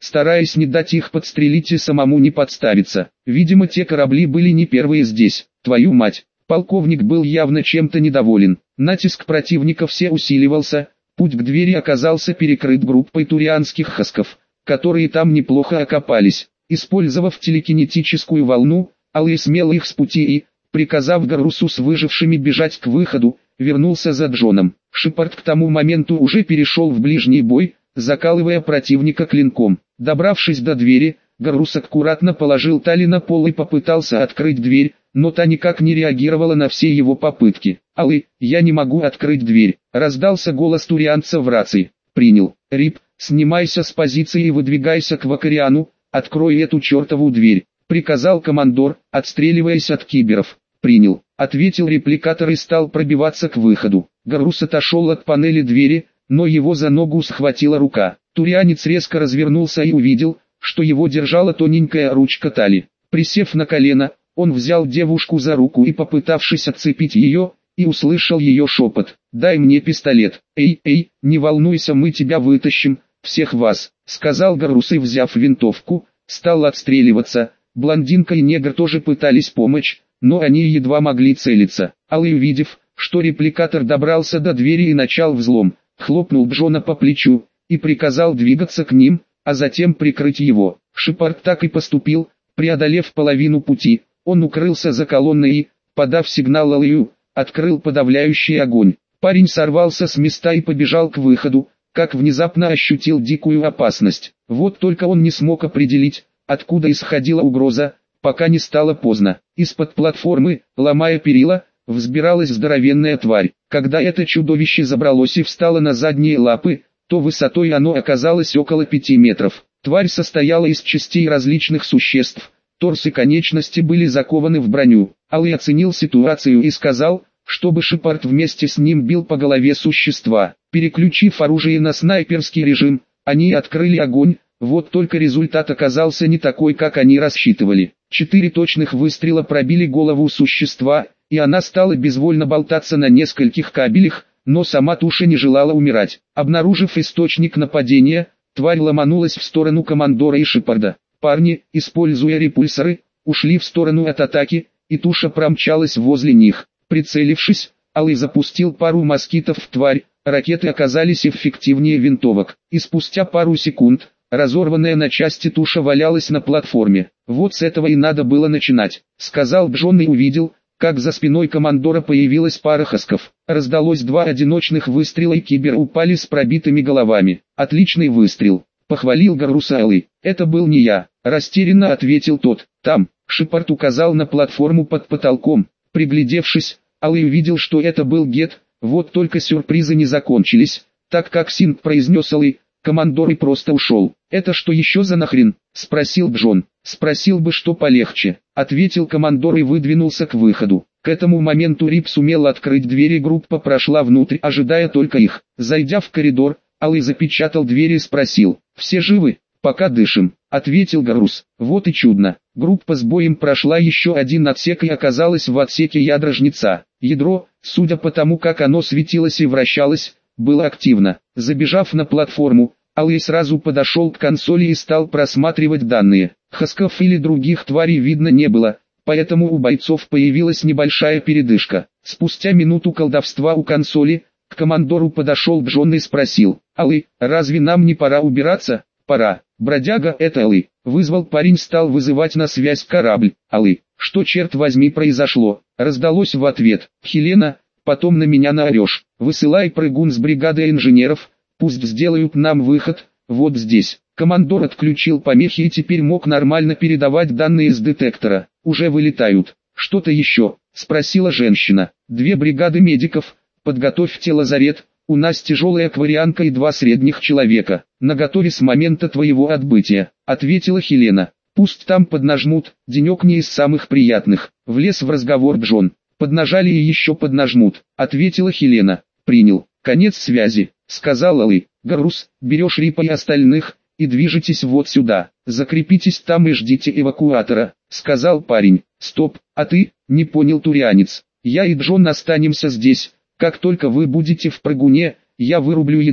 стараясь не дать их подстрелить и самому не подставиться. Видимо, те корабли были не первые здесь. Твою мать! Полковник был явно чем-то недоволен. Натиск противника все усиливался, путь к двери оказался перекрыт группой турианских хасков, которые там неплохо окопались. Использовав телекинетическую волну, Алый смел их с пути и, приказав Гаррусу с выжившими бежать к выходу, вернулся за Джоном. Шепард к тому моменту уже перешел в ближний бой, закалывая противника клинком. Добравшись до двери, Гаррус аккуратно положил Тали на пол и попытался открыть дверь, но та никак не реагировала на все его попытки. «Алый, я не могу открыть дверь», — раздался голос турианца в рации. «Принял. Рип, снимайся с позиции и выдвигайся к Вакариану, открой эту чертову дверь», — приказал командор, отстреливаясь от киберов. «Принял», — ответил репликатор и стал пробиваться к выходу. Гаррус отошел от панели двери, но его за ногу схватила рука. Турианец резко развернулся и увидел, что его держала тоненькая ручка Тали. Присев на колено, он взял девушку за руку и, попытавшись отцепить ее, и услышал ее шепот: «Дай мне пистолет». «Эй, эй, не волнуйся, мы тебя вытащим, всех вас», — сказал Гаррус и, взяв винтовку, стал отстреливаться. Блондинка и негр тоже пытались помочь, но они едва могли целиться. Алый, увидев, что репликатор добрался до двери и начал взлом, хлопнул Джона по плечу и приказал двигаться к ним, а затем прикрыть его. Шепард так и поступил. Преодолев половину пути, он укрылся за колонной и, подав сигнал Алыю, открыл подавляющий огонь. Парень сорвался с места и побежал к выходу, как внезапно ощутил дикую опасность. Вот только он не смог определить, откуда исходила угроза, пока не стало поздно. Из-под платформы, ломая перила, взбиралась здоровенная тварь. Когда это чудовище забралось и встало на задние лапы, то высотой оно оказалось около пяти метров. Тварь состояла из частей различных существ, торс и конечности были закованы в броню. Алый оценил ситуацию и сказал, чтобы Шепард вместе с ним бил по голове существа. Переключив оружие на снайперский режим, они открыли огонь, вот только результат оказался не такой, как они рассчитывали. Четыре точных выстрела пробили голову существа, и она стала безвольно болтаться на нескольких кабелях, но сама туша не желала умирать. Обнаружив источник нападения, тварь ломанулась в сторону командора и Шепарда. Парни, используя репульсоры, ушли в сторону от атаки, и туша промчалась возле них. Прицелившись, Алый запустил пару москитов в тварь, ракеты оказались эффективнее винтовок, и спустя пару секунд, разорванная на части туша валялась на платформе. «Вот с этого и надо было начинать», — сказал Джон и увидел, как за спиной командора появилась пара хасков. Раздалось два одиночных выстрела и киберы упали с пробитыми головами. «Отличный выстрел», — похвалил Гарруса Алый. «Это был не я», — растерянно ответил тот. «Там», — Шепард указал на платформу под потолком. Приглядевшись, Алый увидел, что это был Гет. Вот только сюрпризы не закончились, так как Синг произнес Алый. Командор и просто ушел. «Это что еще за нахрен?» — спросил Джон. «Спросил бы, что полегче», — ответил командор и выдвинулся к выходу. К этому моменту Рип сумел открыть дверь и группа прошла внутрь, ожидая только их. Зайдя в коридор, Алый запечатал дверь и спросил: «Все живы?» «Пока дышим», — ответил Гаррус. «Вот и чудно». Группа с боем прошла еще один отсек и оказалась в отсеке ядра жнеца. Ядро, судя по тому, как оно светилось и вращалось, было активно. Забежав на платформу, Алый сразу подошел к консоли и стал просматривать данные. Хасков или других тварей видно не было, поэтому у бойцов появилась небольшая передышка. Спустя минуту колдовства у консоли, к командору подошел Джон и спросил: «Алый, разве нам не пора убираться?» «Пора. Бродяга, это Алый», — вызвал парень, стал вызывать на связь корабль. «Алый, что черт возьми произошло?» Раздалось в ответ: «Хелена, потом на меня наорешь. Высылай прыгун с бригадой инженеров, пусть сделают нам выход, вот здесь». Командор отключил помехи и теперь мог нормально передавать данные с детектора. «Уже вылетают». «Что-то еще?» — спросила женщина. «Две бригады медиков, подготовьте лазарет, у нас тяжелая акварианка и два средних человека, наготове с момента твоего отбытия», — ответила Хелена. «Пусть там поднажмут, денек не из самых приятных», — влез в разговор Джон. «Поднажали и еще поднажмут», — ответила Хелена. «Принял. Конец связи», — сказал Алый. «Гаррус, берешь Рипа и остальных, и движетесь вот сюда. Закрепитесь там и ждите эвакуатора», — сказал парень. «Стоп, а ты?» — не понял турианец. «Я и Джон останемся здесь. Как только вы будете в прыгуне, я вырублю ядро,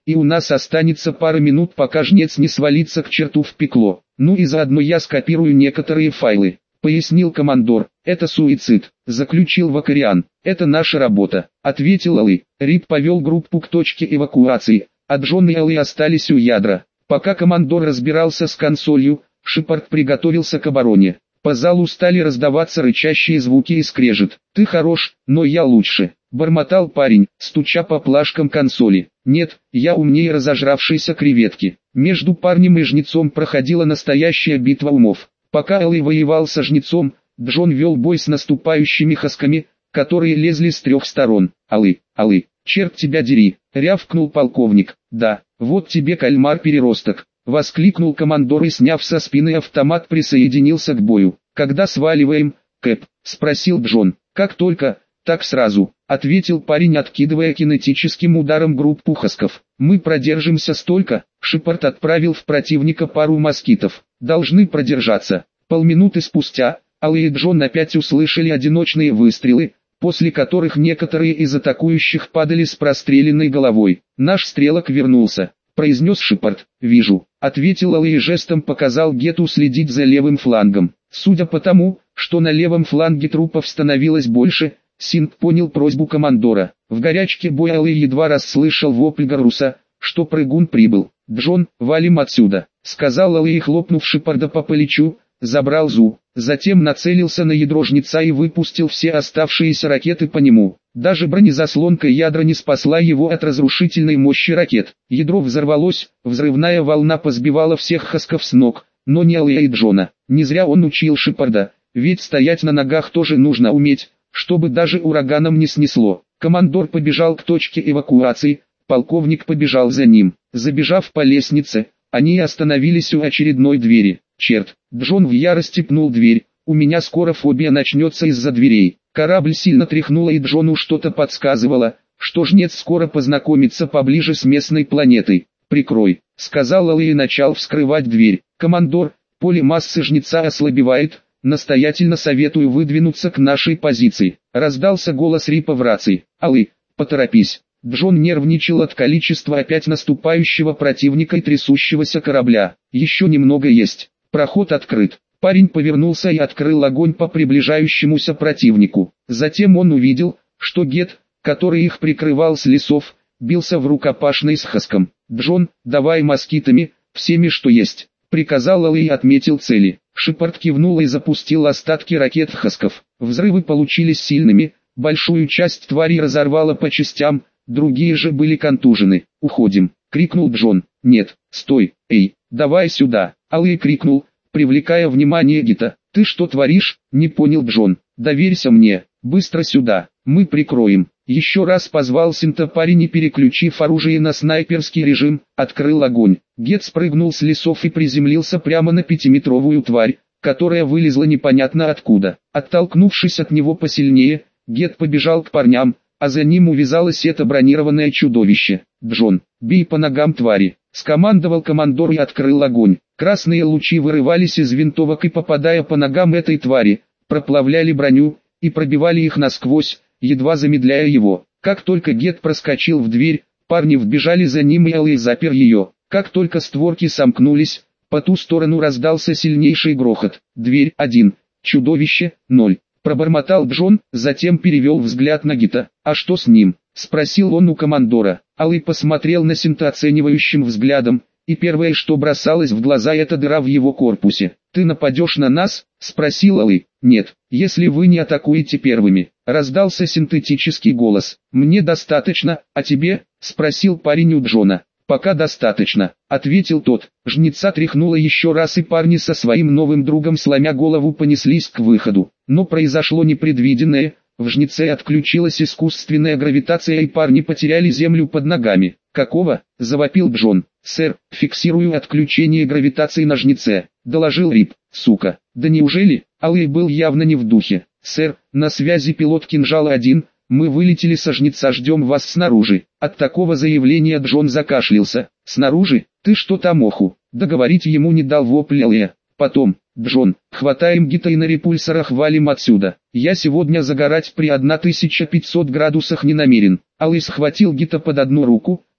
и у нас останется пара минут, пока жнец не свалится к черту в пекло. Ну и заодно я скопирую некоторые файлы», — пояснил командор. «Это суицид», — заключил Вакариан. «Это наша работа», — ответил Алый. Рип повел группу к точке эвакуации, а Джон и Алый остались у ядра. Пока командор разбирался с консолью, Шепард приготовился к обороне. По залу стали раздаваться рычащие звуки и скрежет. «Ты хорош, но я лучше», — бормотал парень, стуча по плашкам консоли. «Нет, я умнее разожравшейся креветки». Между парнем и жнецом проходила настоящая битва умов. Пока Алый воевал со жнецом, Джон вел бой с наступающими хасками, которые лезли с трех сторон. «Алый, Алый, черт тебя дери!» — рявкнул полковник. «Да, вот тебе кальмар-переросток!» — воскликнул командор и, сняв со спины автомат, присоединился к бою. «Когда сваливаем, Кэп?» — спросил Джон. «Как только, так сразу», — ответил парень, откидывая кинетическим ударом группу хасков. «Мы продержимся столько». Шепард отправил в противника пару москитов. «Должны продержаться». Полминуты спустя, Алый и Джон опять услышали одиночные выстрелы, после которых некоторые из атакующих падали с простреленной головой. «Наш стрелок вернулся», — произнес Шепард. «Вижу», — ответил Алый и жестом показал Гету следить за левым флангом. Судя по тому, что на левом фланге трупов становилось больше, Синг понял просьбу командора. В горячке боя Алый едва расслышал вопль Гаруса, что прыгун прибыл. «Джон, валим отсюда», — сказал Алый и, хлопнув Шепарда по плечу, забрал ЗУ. Затем нацелился на ядро жнеца и выпустил все оставшиеся ракеты по нему. Даже бронезаслонка ядра не спасла его от разрушительной мощи ракет. Ядро взорвалось, взрывная волна позбивала всех хасков с ног, но не Алыя и Джона. Не зря он учил Шепарда, ведь стоять на ногах тоже нужно уметь, чтобы даже ураганом не снесло. Командор побежал к точке эвакуации, полковник побежал за ним. Забежав по лестнице, они остановились у очередной двери. «Черт!» Джон в ярости пнул дверь. «У меня скоро фобия начнется из-за дверей». Корабль сильно тряхнуло, и Джону что-то подсказывало, что жнец скоро познакомится поближе с местной планетой. «Прикрой», — сказал Алый и начал вскрывать дверь. «Командор, поле массы жнеца ослабевает, настоятельно советую выдвинуться к нашей позиции», — раздался голос Рипа в рации. «Алый, поторопись». Джон нервничал от количества опять наступающего противника и трясущегося корабля. «Еще немного есть. Проход открыт». Парень повернулся и открыл огонь по приближающемуся противнику. Затем он увидел, что Гет, который их прикрывал с лесов, бился в рукопашной с хаском. «Джон, давай москитами, всеми что есть», — приказал Алый и отметил цели. Шепард кивнул и запустил остатки ракет хасков. Взрывы получились сильными, большую часть тварей разорвало по частям, другие же были контужены. «Уходим», — крикнул Джон. «Нет, стой, эй, давай сюда», — Алый крикнул, привлекая внимание Гета. «Ты что творишь?» — не понял Джон. «Доверься мне, быстро сюда, мы прикроем». Еще раз позвал Синта парень и, переключив оружие на снайперский режим, открыл огонь. Гет спрыгнул с лесов и приземлился прямо на пятиметровую тварь, которая вылезла непонятно откуда. Оттолкнувшись от него посильнее, Гет побежал к парням, а за ним увязалось это бронированное чудовище. «Джон, бей по ногам твари», — скомандовал командор и открыл огонь. Красные лучи вырывались из винтовок и, попадая по ногам этой твари, проплавляли броню и пробивали их насквозь, едва замедляя его. Как только Гет проскочил в дверь, парни вбежали за ним, и Алый запер ее. Как только створки сомкнулись, по ту сторону раздался сильнейший грохот. «Дверь один, чудовище ноль», пробормотал Джон, затем перевел взгляд на Гета. «А что с ним?» — спросил он у командора. Алый посмотрел на Синта оценивающим взглядом, и первое, что бросалось в глаза, это дыра в его корпусе. «Ты нападешь на нас?» — спросил Алый. «Нет, если вы не атакуете первыми», — раздался синтетический голос. «Мне достаточно, а тебе?» — спросил парень у Джона. «Пока достаточно», — ответил тот. Жнеца тряхнуло еще раз, и парни со своим новым другом, сломя голову, понеслись к выходу. Но произошло непредвиденное. В жнеце отключилась искусственная гравитация, и парни потеряли землю под ногами. «Какого?» — завопил Джон. «Сэр, фиксирую отключение гравитации на жнеце», — доложил Рип. «Сука, да неужели?» Алый был явно не в духе. «Сэр, на связи пилот Кинжала один, мы вылетели со жнеца, ждем вас снаружи». От такого заявления Джон закашлялся. «Снаружи? Ты что там, оху?» Договорить ему не дал вопль Алия. Потом: «Джон, хватаем Гета и на репульсорах валим отсюда. Я сегодня загорать при тысяче пятисот градусах не намерен». Алый схватил Гета под одну руку,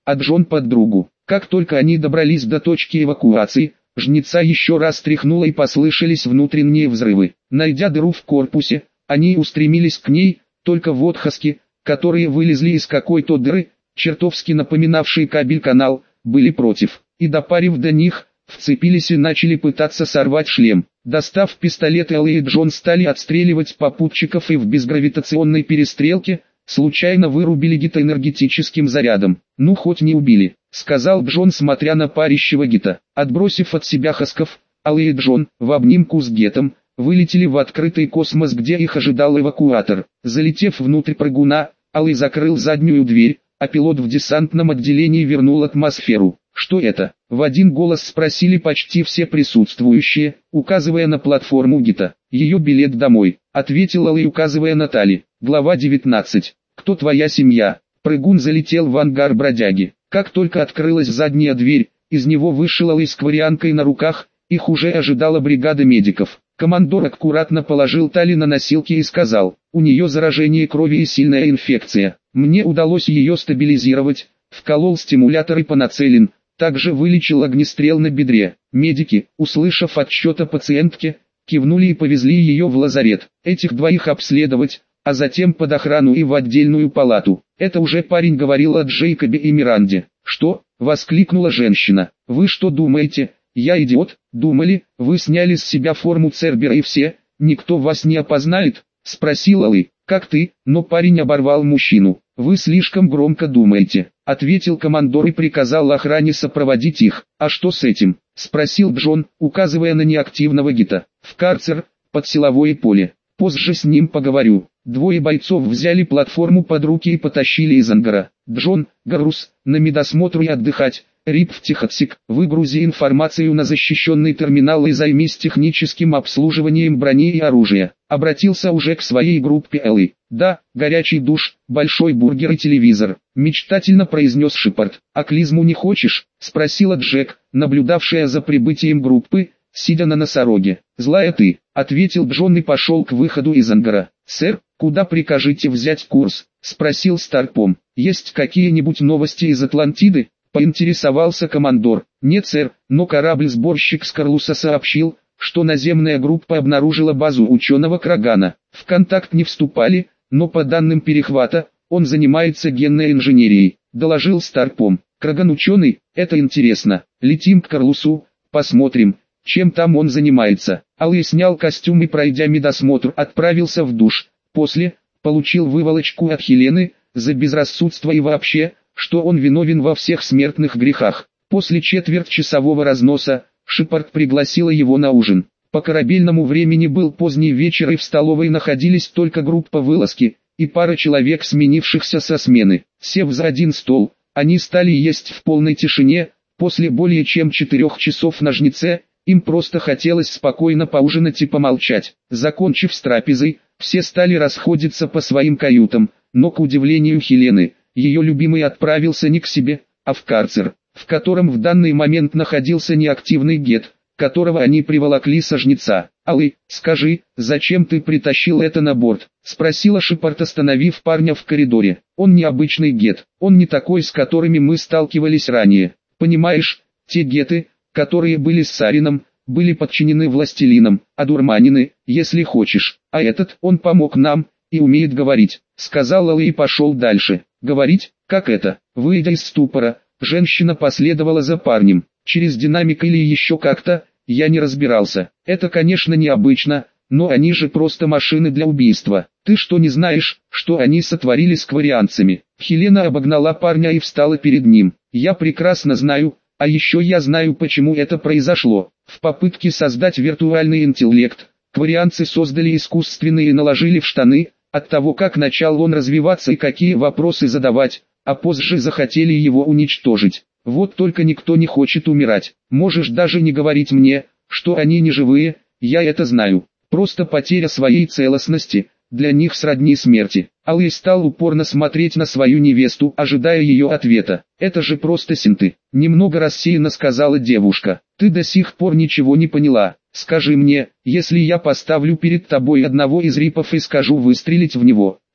а Джон под другу. Как только они добрались до точки эвакуации, жнеца еще раз тряхнуло и послышались внутренние взрывы. Найдя дыру в корпусе, они устремились к ней, только водхаски, которые вылезли из какой-то дыры, чертовски напоминавший кабель-канал, были против, и допарив до них, вцепились и начали пытаться сорвать шлем. Достав пистолеты, Алла и Джон стали отстреливать попутчиков и в безгравитационной перестрелке, случайно вырубили Гита энергетическим зарядом. «Ну хоть не убили», — сказал Джон, смотря на парящего Гита. Отбросив от себя хасков, Алла и Джон, в обнимку с Гетом, вылетели в открытый космос, где их ожидал эвакуатор. Залетев внутрь прыгуна, Алла закрыл заднюю дверь, а пилот в десантном отделении вернул атмосферу. «Что это?» — в один голос спросили почти все присутствующие, указывая на платформу Гита. «Ее билет домой», — ответил Алла, указывая на Тали. Глава девятнадцать. «Кто твоя семья?» Прыгун залетел в ангар бродяги. Как только открылась задняя дверь, из него вышел Алла с кварианкой на руках, их уже ожидала бригада медиков. Командор аккуратно положил Тали на носилки и сказал: «У нее заражение крови и сильная инфекция. Мне удалось ее стабилизировать, вколол стимулятор и панацелин, также вылечил огнестрел на бедре». Медики, услышав отчет о пациентке, кивнули и повезли ее в лазарет. Этих двоих обследовать, а затем под охрану и в отдельную палату. Это уже парень говорил о Джейкобе и Миранде. «Что?» — воскликнула женщина. «Вы что думаете, я идиот? Думали, вы сняли с себя форму Цербера и все, никто вас не опознает?» — спросил Алла. «Как ты?» Но парень оборвал мужчину. «Вы слишком громко думаете», — ответил командор и приказал охране сопроводить их. «А что с этим?» — спросил Джон, указывая на неактивного Гита. «В карцер, под силовое поле. Позже с ним поговорю». Двое бойцов взяли платформу под руки и потащили из ангара. «Джон, груз, на медосмотр и отдыхать. Рип в техотсек, выгрузи информацию на защищенный терминал и займись техническим обслуживанием брони и оружия». Обратился уже к своей группе Элли. «Да, горячий душ, большой бургер и телевизор», — мечтательно произнес Шепард. «А клизму не хочешь?» — спросила Джек, наблюдавшая за прибытием группы, сидя на носороге. «Злая ты», — ответил Джон и пошел к выходу из ангара. «Сэр, куда прикажете взять курс?» — спросил Старпом. «Есть какие-нибудь новости из Атлантиды?» — поинтересовался командор. «Нет, сэр, но корабль-сборщик Скарлуса сообщил, что наземная группа обнаружила базу ученого Крагана. В контакт не вступали, но по данным перехвата, он занимается генной инженерией», — доложил Старпом. «Краган ученый, это интересно. Летим к Карлусу, посмотрим, чем там он занимается». Алла снял костюм и, пройдя медосмотр, отправился в душ. После, получил выволочку от Хелены, за безрассудство и вообще, что он виновен во всех смертных грехах. После четвертьчасового разноса, Шепард пригласила его на ужин. По корабельному времени был поздний вечер, и в столовой находились только группа вылазки и пара человек, сменившихся со смены. Сев за один стол, они стали есть в полной тишине. После более чем четырех часов на жнеце, им просто хотелось спокойно поужинать и помолчать. Закончив с трапезой, все стали расходиться по своим каютам, но к удивлению Хелены, ее любимый отправился не к себе, а в карцер, в котором в данный момент находился неактивный Гет, которого они приволокли со жнеца. «Алла, скажи, зачем ты притащил это на борт?» — спросила Шепард, остановив парня в коридоре. «Он необычный Гет, он не такой, с которыми мы сталкивались ранее. Понимаешь, те Геты, которые были с Сарином, были подчинены властелинам, одурманены, если хочешь. А этот, он помог нам, и умеет говорить», — сказал Алла и пошел дальше. «Говорить? Как это?» Выйдя из ступора, женщина последовала за парнем. Через динамик или еще как-то, я не разбирался. «Это, конечно, необычно, но они же просто машины для убийства. Ты что, не знаешь, что они сотворили с кварианцами?» Хелена обогнала парня и встала перед ним. «Я прекрасно знаю, а еще я знаю, почему это произошло. В попытке создать виртуальный интеллект, кварианцы создали искусственные и наложили в штаны, от того, как начал он развиваться и какие вопросы задавать, а позже захотели его уничтожить. Вот только никто не хочет умирать. Можешь даже не говорить мне, что они не живые, я это знаю. Просто потеря своей целостности, для них сродни смерти». Алла стал упорно смотреть на свою невесту, ожидая ее ответа. «Это же просто синты», — немного рассеянно сказала девушка. «Ты до сих пор ничего не поняла. Скажи мне, если я поставлю перед тобой одного из рипов и скажу выстрелить в него,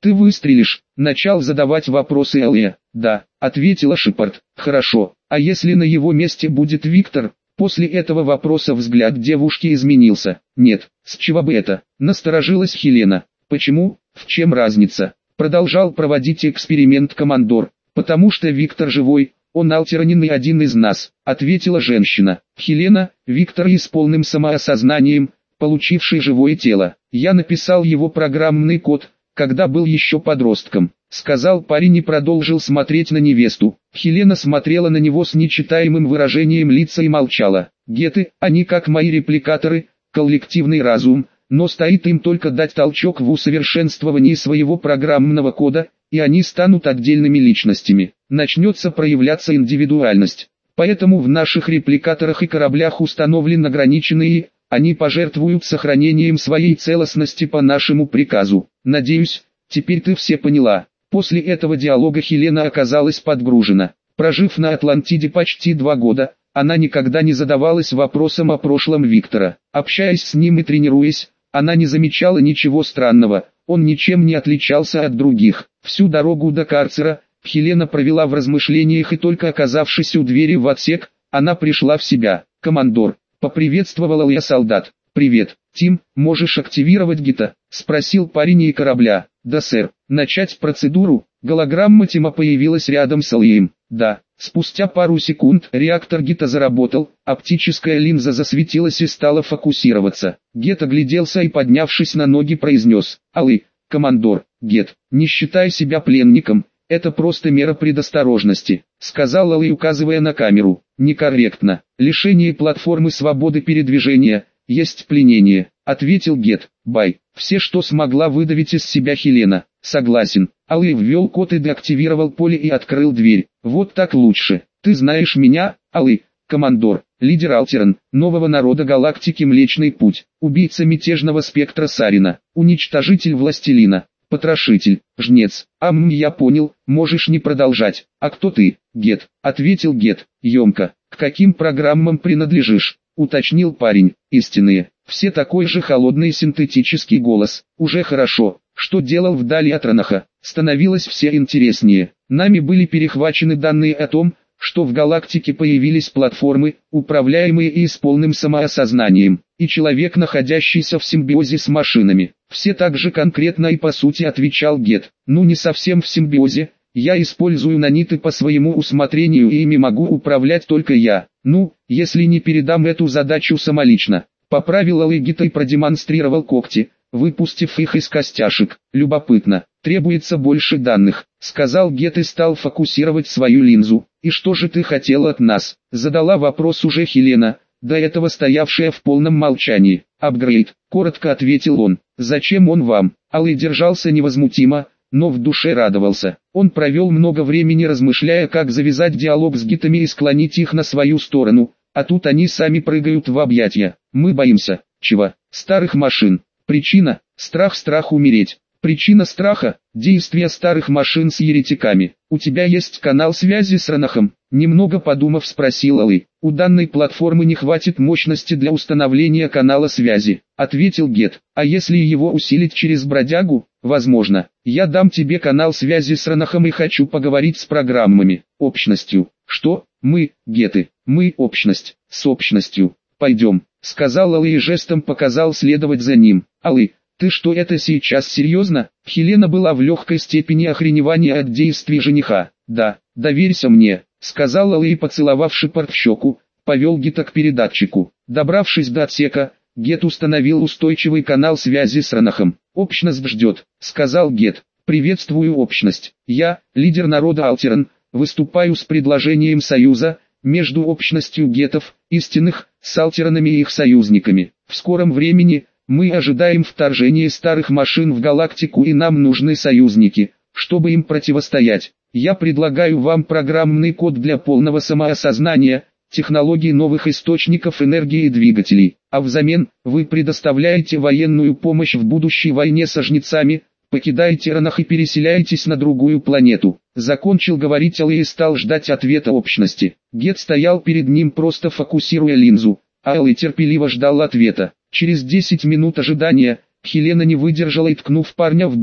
Ты выстрелишь? Начал задавать вопросы Алия. Да, ответила Шепард. Хорошо, а если на его месте будет Виктор? После этого вопроса взгляд девушки изменился. Нет, с чего бы это? Насторожилась Хелена. Почему? В чем разница? Продолжал проводить эксперимент командор. Потому что Виктор живой, он альтернин и один из нас, ответила женщина. Хелена, Виктор и с полным самоосознанием, получивший живое тело. Я написал его программный код, когда был еще подростком, сказал парень и продолжил смотреть на невесту. Хелена смотрела на него с нечитаемым выражением лица и молчала. Геты, они как мои репликаторы, коллективный разум, но стоит им только дать толчок в усовершенствовании своего программного кода, и они станут отдельными личностями. Начнется проявляться индивидуальность. Поэтому в наших репликаторах и кораблях установлен ограниченный, они пожертвуют сохранением своей целостности по нашему приказу. Надеюсь, теперь ты все поняла. После этого диалога Хелена оказалась подгружена. Прожив на Атлантиде почти два года, она никогда не задавалась вопросом о прошлом Виктора. Общаясь с ним и тренируясь, она не замечала ничего странного, он ничем не отличался от других. Всю дорогу до карцера Хелена провела в размышлениях, и только оказавшись у двери в отсек, она пришла в себя. «Командор», — поприветствовала я солдат. «Привет, Тим, можешь активировать ГИТа?» — спросил парень и корабля. «Да, сэр». «Начать процедуру?» Голограмма Тима появилась рядом с Алием. «Да». Спустя пару секунд реактор ГИТа заработал, оптическая линза засветилась и стала фокусироваться. Гет огляделся и, поднявшись на ноги, произнес: «Алы, командор, Гет, не считай себя пленником, это просто мера предосторожности», — сказал Алый, указывая на камеру. «Некорректно. Лишение платформы свободы передвижения, есть пленение», — ответил Гет. «Бай». Все, что смогла выдавить из себя Хелена. «Согласен». Алый ввел код и деактивировал поле и открыл дверь. «Вот так лучше. Ты знаешь меня, Алый, командор, лидер Альтерн, нового народа галактики Млечный Путь, убийца мятежного спектра Сарина, уничтожитель властелина, потрошитель, жнец». «Ам, я понял, можешь не продолжать». «А кто ты, Гет?» — ответил Гет, емко. «К каким программам принадлежишь?» — уточнил парень. «Истинные». Все такой же холодный синтетический голос. «Уже хорошо. Что делал вдали от Ранаха?» Становилось все интереснее. Нами были перехвачены данные о том, что в галактике появились платформы, управляемые и с полным самоосознанием, и человек, находящийся в симбиозе с машинами. Все так же конкретно и по сути, отвечал Гет. «Ну, не совсем в симбиозе. Я использую наниты по своему усмотрению, и ими могу управлять только я. Ну, если не передам эту задачу самолично». Поправил Алый Гита и продемонстрировал когти, выпустив их из костяшек. «Любопытно, требуется больше данных», — сказал Гет и стал фокусировать свою линзу. «И что же ты хотел от нас?» — задала вопрос уже Хелена, до этого стоявшая в полном молчании. «Апгрейд», — коротко ответил он. «Зачем он вам?» Алый держался невозмутимо, но в душе радовался. Он провел много времени, размышляя, как завязать диалог с гитами и склонить их на свою сторону, а тут они сами прыгают в объятия. «Мы боимся». «Чего?» «Старых машин». Причина – страх страх умереть. Причина страха – действия старых машин с еретиками. «У тебя есть канал связи с Ранахом?» Немного подумав, спросил Алый. «У данной платформы не хватит мощности для установления канала связи», — ответил Гет. «А если его усилить через бродягу?» «Возможно. Я дам тебе канал связи с Ранахом и хочу поговорить с программами, общностью». «Что? Мы, Геты, мы общность, с общностью. Пойдем», — сказал Алый и жестом показал следовать за ним. «Алый, ты что, это сейчас серьезно?» Хелена была в легкой степени охреневания от действий жениха. «Да, доверься мне», — сказал Алый и, поцеловав Шепард в щеку, повел Гета к передатчику. Добравшись до отсека, Гет установил устойчивый канал связи с Ранахом. «Общность ждет», — сказал Гет. «Приветствую общность. Я, лидер народа Альтерн, выступаю с предложением союза между общностью гетов, истинных, с Альтернами и их союзниками. В скором времени мы ожидаем вторжения старых машин в галактику, и нам нужны союзники, чтобы им противостоять. Я предлагаю вам программный код для полного самоосознания, технологий новых источников энергии и двигателей, а взамен вы предоставляете военную помощь в будущей войне со жнецами, покидаете Ранах и переселяетесь на другую планету». Закончил говорить Алый и стал ждать ответа общности. Гет стоял перед ним, просто фокусируя линзу, а Алый терпеливо ждал ответа. Через десять минут ожидания, Хелена не выдержала и, ткнув парня в бок,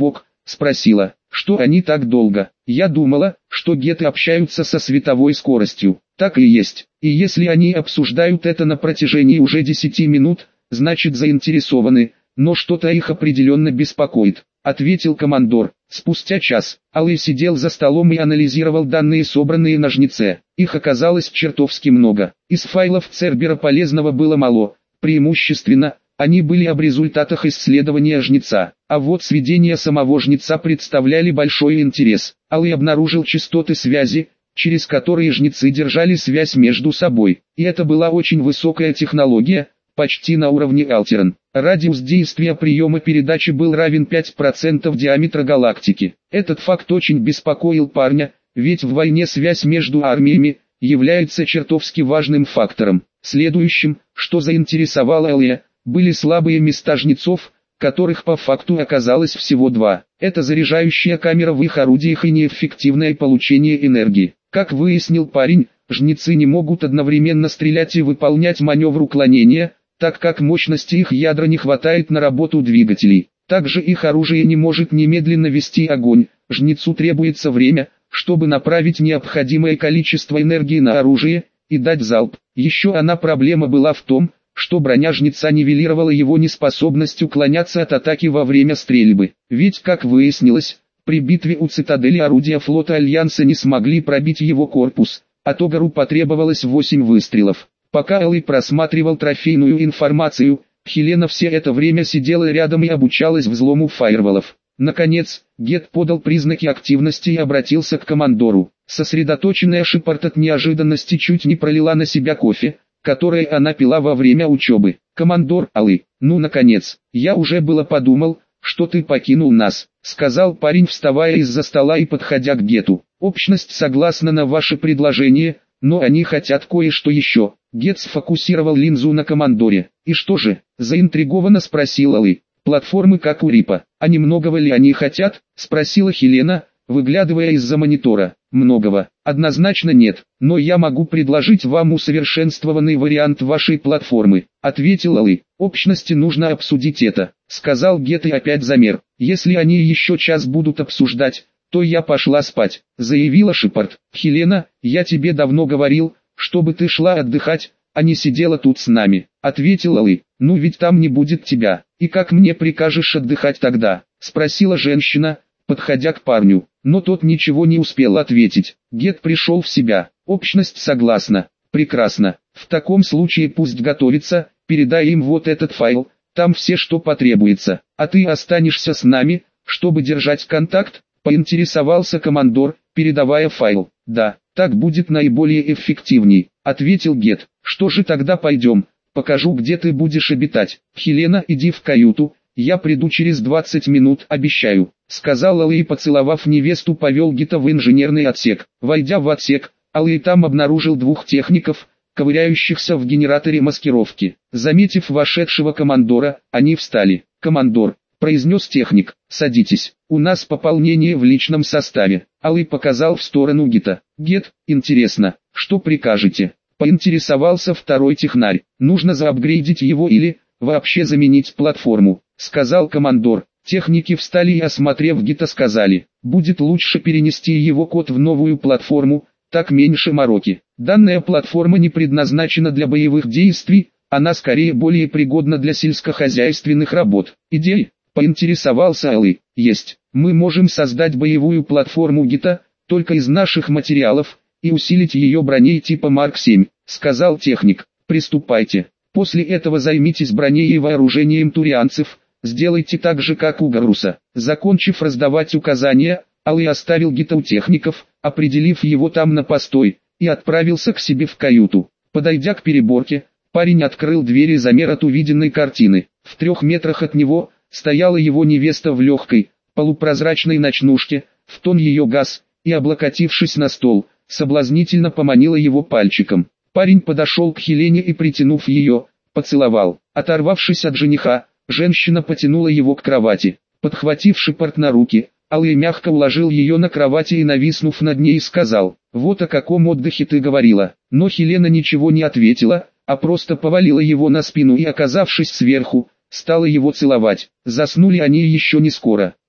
спросила, что они так долго. Я думала, что геты общаются со световой скоростью. Так и есть. И если они обсуждают это на протяжении уже десяти минут, значит заинтересованы, но что-то их определенно беспокоит, ответил командор. Спустя час, Алый сидел за столом и анализировал данные, собранные на Жнеце. Их оказалось чертовски много. Из файлов Цербера полезного было мало, преимущественно, они были об результатах исследования Жнеца. А вот сведения самого Жнеца представляли большой интерес. Алый обнаружил частоты связи, через которые Жнецы держали связь между собой. И это была очень высокая технология, почти на уровне Альтерон. Радиус действия приема передачи был равен пяти процентам диаметра галактики. Этот факт очень беспокоил парня, ведь в войне связь между армиями является чертовски важным фактором. Следующим, что заинтересовало Алия, были слабые места Жнецов, которых по факту оказалось всего два. Это заряжающая камера в их орудиях и неэффективное получение энергии. Как выяснил парень, Жнецы не могут одновременно стрелять и выполнять маневр уклонения, так как мощности их ядра не хватает на работу двигателей. Также их оружие не может немедленно вести огонь. Жнецу требуется время, чтобы направить необходимое количество энергии на оружие и дать залп. Еще одна проблема была в том, что броня Жнеца нивелировала его неспособность уклоняться от атаки во время стрельбы. Ведь, как выяснилось, при битве у цитадели орудия флота Альянса не смогли пробить его корпус, а Тогару потребовалось восемь выстрелов. Пока Алый просматривал трофейную информацию, Хелена все это время сидела рядом и обучалась взлому фаерволов. Наконец, Гет подал признаки активности и обратился к командору. Сосредоточенная Шепард от неожиданности чуть не пролила на себя кофе, которое она пила во время учебы. «Командор Алый, ну наконец, я уже было подумал, что ты покинул нас», — сказал парень, вставая из-за стола и подходя к Гету. «Общность согласна на ваше предложение, но они хотят кое-что еще». Гет сфокусировал линзу на командоре. «И что же?» — заинтригованно спросил Алый. «Платформы как у Рипа. А немногого ли они хотят?» — спросила Хелена, выглядывая из-за монитора. «Многого. Однозначно нет, но я могу предложить вам усовершенствованный вариант вашей платформы», — ответил Алый. «Общности нужно обсудить это», — сказал Гет и опять замер. «Если они еще час будут обсуждать, то я пошла спать», — заявила Шепард. «Хелена, я тебе давно говорил, чтобы ты шла отдыхать, а не сидела тут с нами», — ответил Алый. «Ну ведь там не будет тебя, и как мне прикажешь отдыхать тогда?» — спросила женщина, подходя к парню. Но тот ничего не успел ответить. Гет пришел в себя. «Общность согласна. Прекрасно. В таком случае пусть готовится, передай им вот этот файл, там все, что потребуется. А ты останешься с нами, чтобы держать контакт?» — поинтересовался командор, передавая файл. «Да, так будет наиболее эффективней», — ответил Гет. «Что же тогда пойдем, покажу, где ты будешь обитать. Хелена, иди в каюту, я приду через двадцать минут, обещаю», — сказал Алый и, поцеловав невесту, повел Гета в инженерный отсек. Войдя в отсек, Алый там обнаружил двух техников, ковыряющихся в генераторе маскировки. Заметив вошедшего командора, они встали. «Командор», — произнес техник, — «садитесь, у нас пополнение в личном составе». Алый показал в сторону Гета. «Гет, интересно, что прикажете?» — поинтересовался второй технарь. «Нужно заапгрейдить его или вообще заменить платформу», — сказал командор. Техники встали и, осмотрев Гета, сказали: «Будет лучше перенести его код в новую платформу, так меньше мороки. Данная платформа не предназначена для боевых действий, она скорее более пригодна для сельскохозяйственных работ». «Идеи?» — поинтересовался Алый. «Есть. Мы можем создать боевую платформу Гета, только из наших материалов, и усилить ее броней типа Марк семь», — сказал техник. «Приступайте. После этого займитесь броней и вооружением турианцев, сделайте так же, как у Гаруса». Закончив раздавать указания, Алый оставил Гета у техников, определив его там на постой, и отправился к себе в каюту. Подойдя к переборке, парень открыл двери замер от увиденной картины. В трех метрах от него стояла его невеста в легкой, полупрозрачной ночнушке, в тон ее газ, и, облокотившись на стол, соблазнительно поманила его пальчиком. Парень подошел к Хелене и, притянув ее, поцеловал. Оторвавшись от жениха, женщина потянула его к кровати. Подхватив Шепард на руки, Алый мягко уложил ее на кровати и, нависнув над ней, сказал: «Вот о каком отдыхе ты говорила». Но Хелена ничего не ответила, а просто повалила его на спину и, оказавшись сверху, стала его целовать. Заснули они еще не скоро.